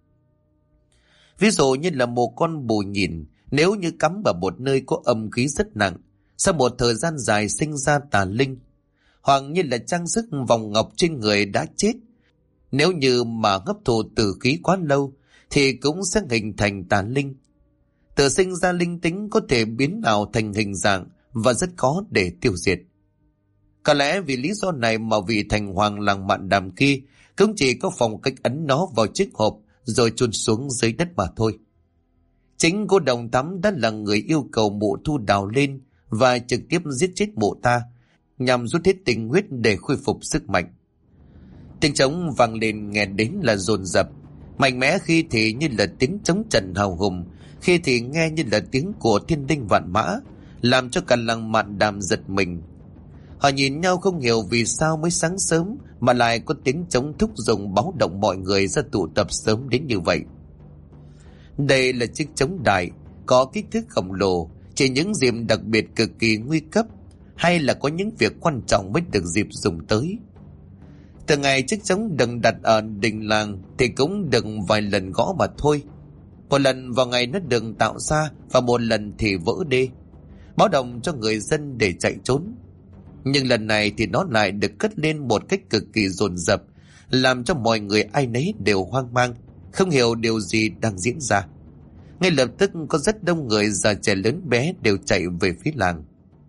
A: Ví dụ như là một con bù nhìn, nếu như cắm vào một nơi có âm khí rất nặng, sau một thời gian dài sinh ra tà linh. Hoặc như là trang sức vòng ngọc trên người đã chết, nếu như mà hấp thụ tử khí quá lâu thì cũng sẽ hình thành tà linh. Tự sinh ra linh tính có thể biến ảo thành hình dạng và rất khó để tiêu diệt. Có lẽ vì lý do này mà vị thành hoàng làng Mạn Đàm kia cũng chỉ có phong cách ấn nó vào chiếc hộp rồi chôn xuống dưới đất mà thôi. Chính cô Đồng Thắm đã là người yêu cầu mụ Thu đào lên và trực tiếp giết chết mụ ta, nhằm rút hết tinh huyết để khôi phục sức mạnh. Tiếng trống vang lên nghe đến là dồn dập, mạnh mẽ, khi thì như là tiếng trống trận hào hùng, khi thì nghe như là tiếng của thiên đinh vạn mã, làm cho cả làng Mạn Đàm giật mình. Họ nhìn nhau không hiểu vì sao mới sáng sớm mà lại có tiếng trống thúc giục báo động mọi người ra tụ tập sớm đến như vậy. Đây là chiếc trống đại, có kích thước khổng lồ, chỉ những dịp đặc biệt cực kỳ nguy cấp hay là có những việc quan trọng mới được dịp dùng tới. Từ ngày chiếc trống được đặt ở đình làng thì cũng được vài lần gõ mà thôi. Một lần vào ngày nó được tạo ra và một lần thì vỡ đê, báo động cho người dân để chạy trốn. Nhưng lần này thì nó lại được cất lên một cách cực kỳ dồn dập, làm cho mọi người ai nấy đều hoang mang, không hiểu điều gì đang diễn ra. Ngay lập tức có rất đông người già trẻ lớn bé đều chạy về phía làng.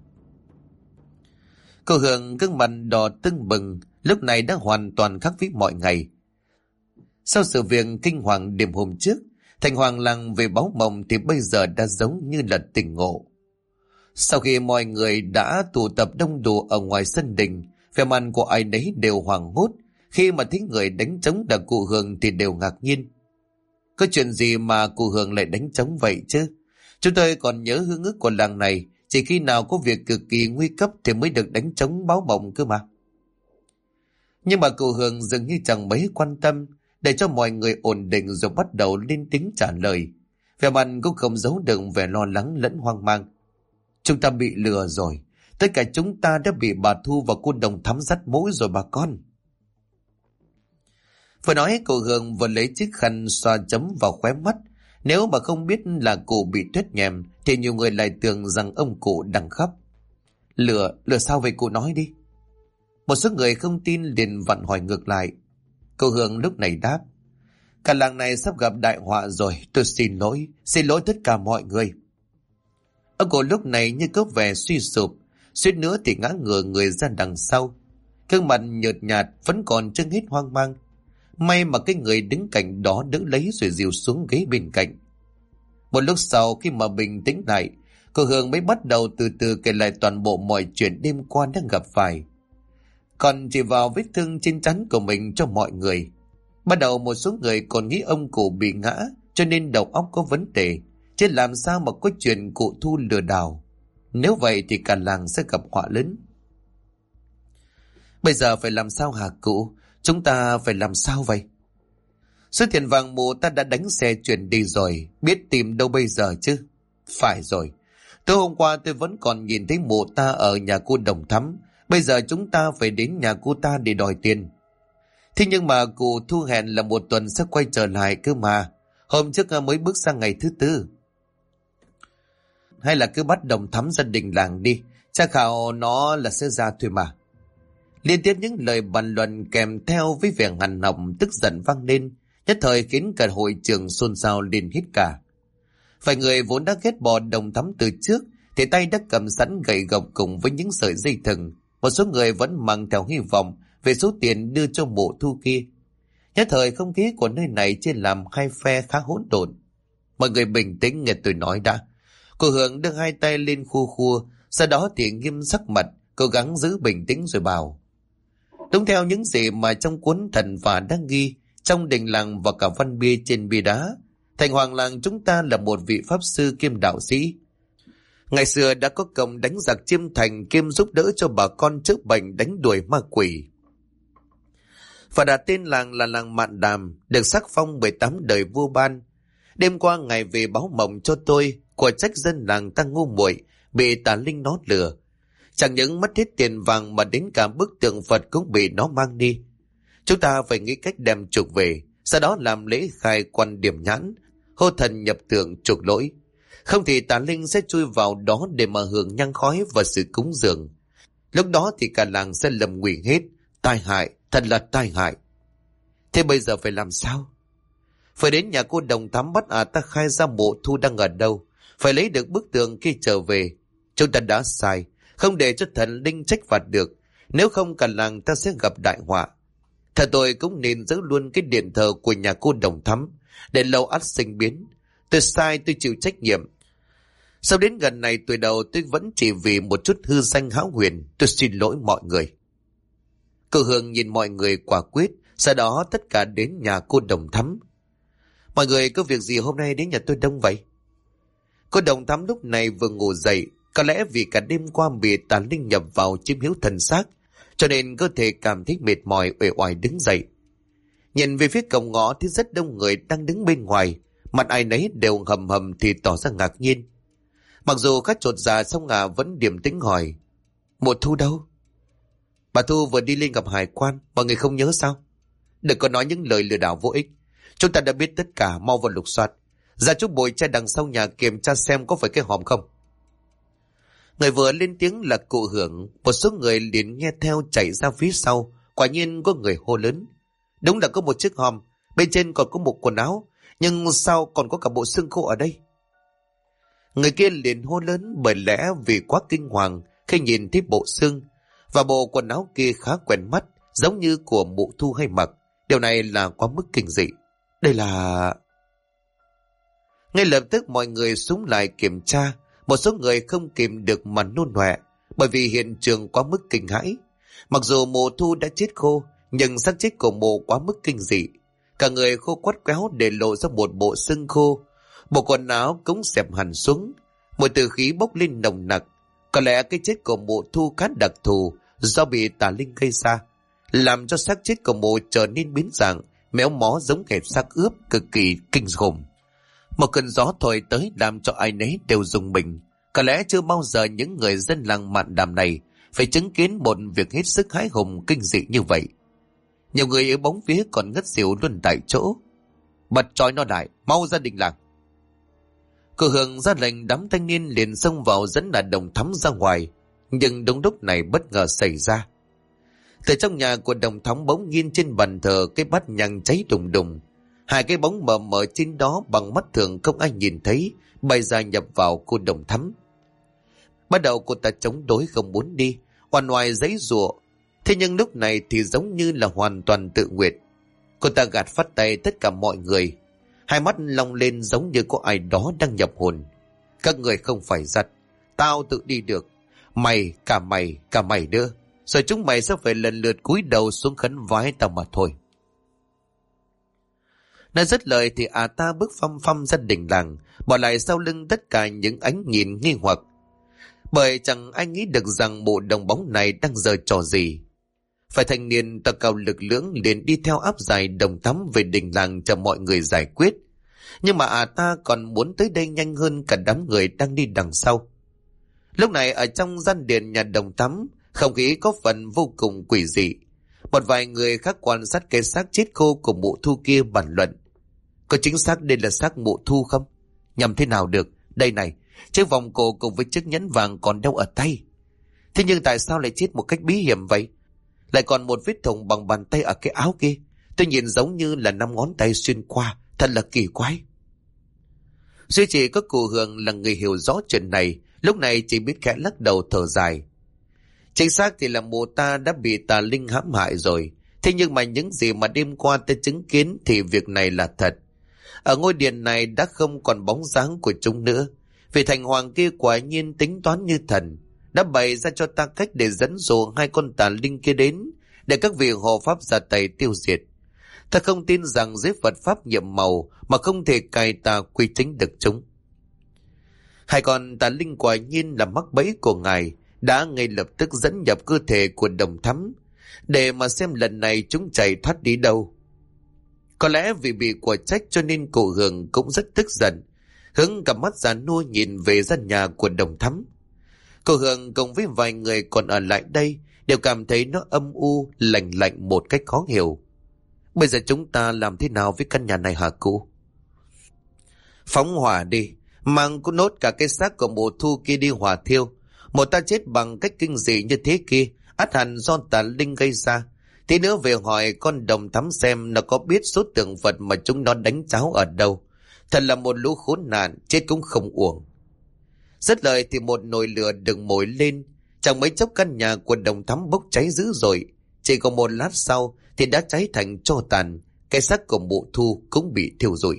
A: Cô Hương gương mặt đỏ tưng bừng, lúc này đã hoàn toàn khác với mọi ngày. Sau sự việc kinh hoàng đêm hôm trước, thành hoàng làng về báo mộng thì bây giờ đã giống như là tỉnh ngộ. Sau khi mọi người đã tụ tập đông đủ ở ngoài sân đình, vẻ mặt của ai nấy đều hoảng hốt. Khi mà thấy người đánh trống là cụ Hương thì đều ngạc nhiên. Có chuyện gì mà cụ Hương lại đánh trống vậy chứ? Chúng tôi còn nhớ hương ước của làng này, chỉ khi nào có việc cực kỳ nguy cấp thì mới được đánh trống báo mộng cơ mà. Nhưng mà cụ Hương dường như chẳng mấy quan tâm, để cho mọi người ổn định rồi bắt đầu lên tiếng trả lời. Vẻ mặt cũng không giấu được vẻ lo lắng lẫn hoang mang. Chúng ta bị lừa rồi. Tất cả chúng ta đã bị bà Thu và cô Đồng Thắm dắt mũi rồi bà con. Vừa nói cô Hương vừa lấy chiếc khăn xoa chấm vào khóe mắt. Nếu mà không biết là cụ bị tuyết nhèm thì nhiều người lại tưởng rằng ông cụ đang khóc. Lừa sao vậy cụ nói đi. Một số người không tin liền vặn hỏi ngược lại. Cô Hương lúc này đáp. Cả làng này sắp gặp đại họa rồi, tôi xin lỗi tất cả mọi người. Ông cụ lúc này như có vẻ suy sụp, suýt nữa thì ngã ngửa người ra đằng sau. Gương mặt nhợt nhạt vẫn còn chưa hết hoang mang. May mà cái người đứng cạnh đó đỡ lấy rồi dìu xuống ghế bên cạnh. Một lúc sau khi mà bình tĩnh lại, cô Hương mới bắt đầu từ từ kể lại toàn bộ mọi chuyện đêm qua đang gặp phải. Còn chỉ vào vết thương trên trán của mình cho mọi người. Bắt đầu một số người còn nghĩ ông cụ bị ngã cho nên đầu óc có vấn đề, chứ làm sao mà có chuyện cụ Thu lừa đảo. Nếu vậy thì cả làng sẽ gặp họa lớn. Bây giờ phải làm sao hả cụ? Chúng ta phải làm sao vậy? Số tiền vàng mụ ta đã đánh xe chuyển đi rồi, biết tìm đâu bây giờ chứ? Phải rồi, tối hôm qua tôi vẫn còn nhìn thấy mụ ta ở nhà cô Đồng Thắm. Bây giờ chúng ta phải đến nhà cô ta để đòi tiền. Thế nhưng mà cụ Thu hẹn là một tuần sẽ quay trở lại cơ mà. Hôm trước mới bước sang ngày thứ tư. Hay là cứ bắt Đồng Thắm gia đình làng đi, tra khảo nó là sẽ ra thôi mà. Liên tiếp những lời bàn luận kèm theo với vẻ hằn học tức giận vang lên, nhất thời khiến cả hội trường xôn xao lên hết cả. Vài người vốn đã ghét bỏ Đồng Thắm từ trước thì tay đã cầm sẵn gậy gộc cùng với những sợi dây thừng. Một số người vẫn mang theo hy vọng về số tiền đưa cho mụ Thu kia. Nhất thời không khí của nơi này chia làm hai phe khá hỗn độn. Mọi người bình tĩnh nghe tôi nói đã. Cô Hương đưa hai tay lên khua khua, sau đó thì nghiêm sắc mặt, cố gắng giữ bình tĩnh rồi bảo. Đúng theo những gì mà trong cuốn thần phả đã ghi, trong đình làng và cả văn bia trên bia đá, thành hoàng làng chúng ta là một vị pháp sư kiêm đạo sĩ. Ngày xưa đã có công đánh giặc chiêm thành kiêm giúp đỡ cho bà con chữa bệnh đánh đuổi ma quỷ. Và đặt tên làng là làng Mạn Đàm, được sắc phong 18 đời vua ban. Đêm qua ngài về báo mộng cho tôi, của trách dân làng ta ngu muội bị tà linh nó lừa. Chẳng những mất hết tiền vàng mà đến cả bức tượng Phật cũng bị nó mang đi. Chúng ta phải nghĩ cách đem chuộc về, sau đó làm lễ khai quan điểm nhãn, hô thần nhập tượng chuộc lỗi. Không thì tà linh sẽ chui vào đó để mà hưởng nhang khói và sự cúng dường. Lúc đó thì cả làng sẽ lầm nguy hết. Tai hại, thật là tai hại. Thế bây giờ phải làm sao? Phải đến nhà cô Đồng Thắm bắt ta khai ra mộ Thu đang ở đâu. Phải lấy được bức tượng kia trở về. Chúng ta đã sai, không để cho thần linh trách phạt được. Nếu không cả làng ta sẽ gặp đại họa. Thật tôi cũng nên giữ luôn cái điện thờ của nhà cô Đồng Thắm, để lâu ắt sinh biến. Tôi sai, tôi chịu trách nhiệm. Sau đến gần này tuổi đầu tôi vẫn chỉ vì một chút hư danh hão huyền. Tôi xin lỗi mọi người. Cô Hương nhìn mọi người quả quyết. Sau đó tất cả đến nhà cô Đồng Thắm. Mọi người có việc gì hôm nay đến nhà tôi đông vậy? Cô Đồng Thắm lúc này vừa ngủ dậy. Có lẽ vì cả đêm qua bị tà linh nhập vào chiếm hữu thần xác, cho nên cơ thể cảm thấy mệt mỏi, uể oải đứng dậy. Nhìn về phía cổng ngõ thì rất đông người đang đứng bên ngoài. Mặt ai nấy đều hầm hầm thì tỏ ra ngạc nhiên. Mặc dù khá chột dạ, song vẫn điềm tĩnh hỏi: Mộ Thu đâu? Bà Thu vừa đi lên gặp hải quan, mọi người không nhớ sao? Đừng có nói những lời lừa đảo vô ích. Chúng ta đã biết tất cả, mau vào lục soát. Ra chút bồi che đằng sau nhà kiểm tra xem có phải cái hòm không. Người vừa lên tiếng là cụ Hưởng. Một số người liền nghe theo chạy ra phía sau. Quả nhiên có người hô lớn: Đúng là có một chiếc hòm, bên trên còn có một quần áo, nhưng sao còn có cả bộ xương khô ở đây? Người kia liền hô lớn bởi lẽ vì quá kinh hoàng khi nhìn thấy bộ xương và bộ quần áo kia khá quen mắt, giống như của Mộ Thu hay mặc. Điều này là quá mức kinh dị. Đây là... Ngay lập tức mọi người xúm lại kiểm tra. Một số người không kìm được mà nôn ọe, bởi vì hiện trường quá mức kinh hãi. Mặc dù Mộ Thu đã chết khô, nhưng xác chết của mộ quá mức kinh dị. Cả người khô quắt quéo để lộ ra một bộ xương khô. Bộ quần áo cũng xẹp hẳn xuống. Mùi tử khí bốc lên nồng nặc. Có lẽ cái chết của Mộ Thu khá đặc thù do bị tà linh gây ra, làm cho xác chết của mộ trở nên biến dạng, méo mó giống kẻ xác ướp, cực kỳ kinh khủng. Một cơn gió thổi tới làm cho ai nấy đều rùng mình. Có lẽ chưa bao giờ những người dân làng Mạn Đàm này phải chứng kiến một việc hết sức hãi hùng kinh dị như vậy. Nhiều người ở bóng vía còn ngất xỉu luôn tại chỗ. Bật trói nó lại, mau ra đình làng. Cô Hương ra lệnh, đám thanh niên liền xông vào dẫn là Đồng Thắm ra ngoài. Nhưng đúng lúc này bất ngờ xảy ra. Từ trong nhà của Đồng Thắm bỗng nhiên trên bàn thờ cái bát nhang cháy đùng đùng. Hai cái bóng mờ mờ trên đó bằng mắt thường không ai nhìn thấy bay ra nhập vào cô Đồng Thắm. Bắt đầu cô ta chống đối không muốn đi, oằn oài giãy giụa. Thế nhưng lúc này thì giống như là hoàn toàn tự nguyện. Cô ta gạt phắt tay tất cả mọi người. Hai mắt long lên giống như có ai đó đang nhập hồn. Các người không phải giặt, tao tự đi được. Mày, cả mày nữa. Rồi chúng mày sẽ phải lần lượt cúi đầu xuống khấn vái tao mà thôi. Nói dứt lời thì ta bước phăm phăm ra đình làng, bỏ lại sau lưng tất cả những ánh nhìn nghi hoặc. Bởi chẳng ai nghĩ được rằng bộ đồng bóng này đang giở trò gì. Phải thanh niên ta cao lực lưỡng liền đi theo áp giải Đồng Thắm về đình làng cho mọi người giải quyết. Nhưng mà ta còn muốn tới đây nhanh hơn cả đám người đang đi đằng sau. Lúc này ở trong gian điện nhà Đồng Thắm, không khí có phần vô cùng quỷ dị. Một vài người khác quan sát cái xác chết khô của Mộ Thu kia bàn luận: Có chính xác đây là xác Mộ Thu không? Nhầm thế nào được? Đây này, chiếc vòng cổ cùng với chiếc nhẫn vàng còn đeo ở tay. Thế nhưng tại sao lại chết một cách bí hiểm vậy? Lại còn một vết thủng bằng bàn tay ở cái áo kia. Tôi nhìn giống như là 5 ngón tay xuyên qua. Thật là kỳ quái. Duy chỉ có cụ Hường là người hiểu rõ chuyện này, lúc này chỉ biết khẽ lắc đầu thở dài. Chính xác thì là mộ ta đã bị tà linh hãm hại rồi. Thế nhưng mà những gì mà đêm qua ta chứng kiến thì việc này là thật. Ở ngôi điện này đã không còn bóng dáng của chúng nữa. Vì thành hoàng kia quả nhiên tính toán như thần, đã bày ra cho ta cách để dẫn dụ hai con tà linh kia đến, để các vị hộ pháp ra tay tiêu diệt. Ta không tin rằng dưới Phật pháp nhiệm màu mà không thể cài tà quy chính được chúng. Hai con tà linh quả nhiên là mắc bẫy của ngài, đã ngay lập tức dẫn nhập cơ thể của Đồng Thắm, để mà xem lần này chúng chạy thoát đi đâu. Có lẽ vì bị quả trách cho nên cụ Hường cũng rất tức giận, hướng cặp mắt già nua nhìn về gian nhà của Đồng Thắm. Cô Hương cùng với vài người còn ở lại đây đều cảm thấy nó âm u, lạnh lạnh một cách khó hiểu. Bây giờ chúng ta làm thế nào với căn nhà này hả cụ? Phóng hỏa đi, mang cũng nốt cả cái xác của mụ Thu kia đi hỏa thiêu. Một ta chết bằng cách kinh dị như thế kia, ắt hẳn do tà linh gây ra. Tí nữa về hỏi con Đồng Thắm xem nó có biết số tượng vật mà chúng nó đánh cháo ở đâu. Thật là một lũ khốn nạn, chết cũng không uổng. Dứt lời thì một nồi lửa đừng mồi lên. Chẳng mấy chốc căn nhà của Đồng Thắm bốc cháy dữ dội. Chỉ còn một lát sau thì đã cháy thành tro tàn. Cái xác của mụ Thu cũng bị thiêu rụi.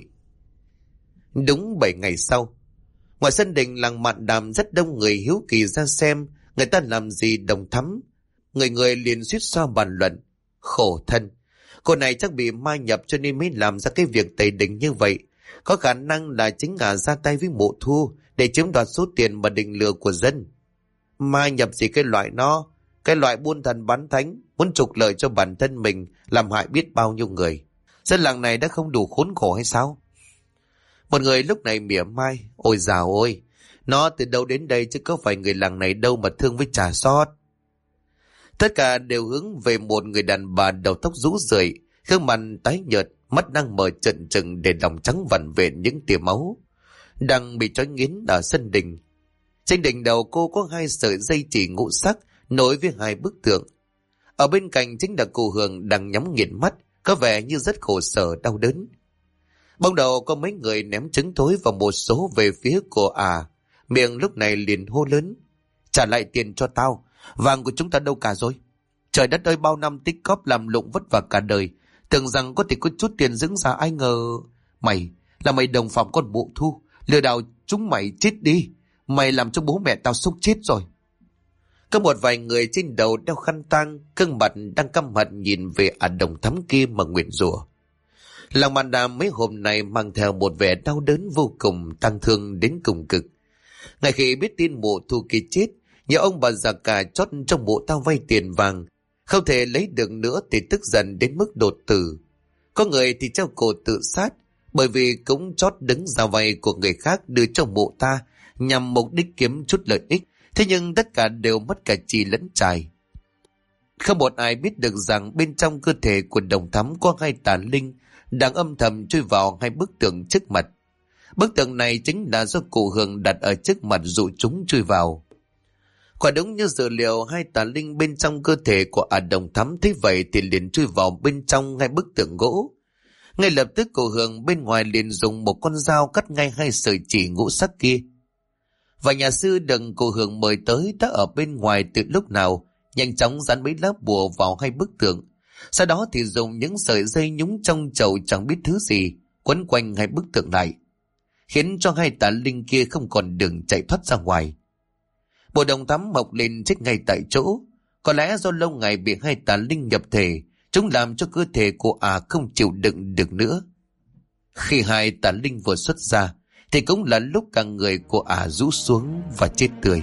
A: Đúng 7 ngày sau, ngoài sân đình làng Mạn Đàm rất đông người hiếu kỳ ra xem người ta làm gì Đồng Thắm. Người người liền suýt xoa bàn luận. Khổ thân, cô này chắc bị ma nhập cho nên mới làm ra cái việc tẩy đình như vậy. Có khả năng là chính ả ra tay với mụ Thu để chiếm đoạt số tiền mà định lừa của dân. Ma nhập gì cái loại nó, cái loại buôn thần bán thánh, muốn trục lợi cho bản thân mình, làm hại biết bao nhiêu người. Dân làng này đã không đủ khốn khổ hay sao? Một người lúc này mỉa mai. Ôi dào ôi, nó từ đâu đến đây chứ có phải người làng này đâu mà thương với trà sót. Tất cả đều hướng về một người đàn bà đầu tóc rũ rượi, gương mặt tái nhợt, mắt đang mở trợn trừng để lòng trắng vằn vện những tia máu, đang bị trói nghiến ở sân đình. Trên đỉnh đầu cô có 2 sợi dây chỉ ngũ sắc nối với 2 bức tượng. Ở bên cạnh chính là cô Hương đang nhắm nghiền mắt, có vẻ như rất khổ sở đau đớn. Ban đầu có mấy người ném trứng thối và một số về phía của miệng lúc này liền hô lớn. Trả lại tiền cho tao, vàng của chúng ta đâu cả rồi? Trời đất ơi, bao năm tích cóp làm lụng vất vả cả đời, tưởng rằng có thể có chút tiền dững ra, ai ngờ mày là mày đồng phạm con mụ Thu, lừa đảo chúng mày chết đi. Mày làm cho bố mẹ tao sốc chết rồi. Có một vài người trên đầu đeo khăn tang, gương mặt đang căm hận nhìn về Đồng Thắm kia mà nguyện rủa. Làng Mạn Đàm mấy hôm nay mang theo một vẻ đau đớn vô cùng, tang thương đến cùng cực. Ngay khi biết tin mụ Thu kia chết, nhiều ông bà già cả chót trong mụ tao vay tiền vàng, không thể lấy được nữa thì tức giận đến mức đột tử. Có người thì treo cổ tự sát, bởi vì cũng chót đứng ra vay của người khác đưa cho mụ ta nhằm mục đích kiếm chút lợi ích. Thế nhưng tất cả đều mất cả chì lẫn chài. Không một ai biết được rằng bên trong cơ thể của Đồng Thắm có 2 tà linh đang âm thầm chui vào 2 bức tượng trước mặt. Bức tượng này chính là do cụ Hương đặt ở trước mặt dụ chúng chui vào. Quả đúng như dự liệu, 2 tà linh bên trong cơ thể của Đồng Thắm thấy vậy thì liền chui vào bên trong 2 bức tượng gỗ. Ngay lập tức cụ Hương bên ngoài liền dùng một con dao cắt ngay 2 sợi chỉ ngũ sắc kia. Và nhà sư đừng cụ Hương mời tới đã ở bên ngoài từ lúc nào, nhanh chóng dán mấy lá bùa vào 2 bức tượng. Sau đó thì dùng những sợi dây nhúng trong chậu chẳng biết thứ gì quấn quanh 2 bức tượng lại, khiến cho 2 tà linh kia không còn đường chạy thoát ra ngoài. Bộ Đồng Thắm mọc lên chết ngay tại chỗ. Có lẽ do lâu ngày bị 2 tà linh nhập thể, chúng làm cho cơ thể của không chịu đựng được nữa. Khi 2 tà linh vừa xuất ra thì cũng là lúc cả người của rũ xuống và chết tươi.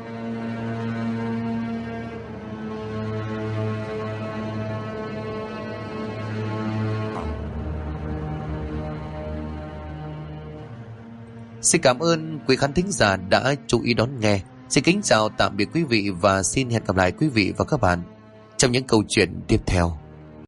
A: Xin cảm ơn quý khán thính giả đã chú ý đón nghe. Xin kính chào tạm biệt quý vị và xin hẹn gặp lại quý vị và các bạn trong những câu chuyện tiếp theo.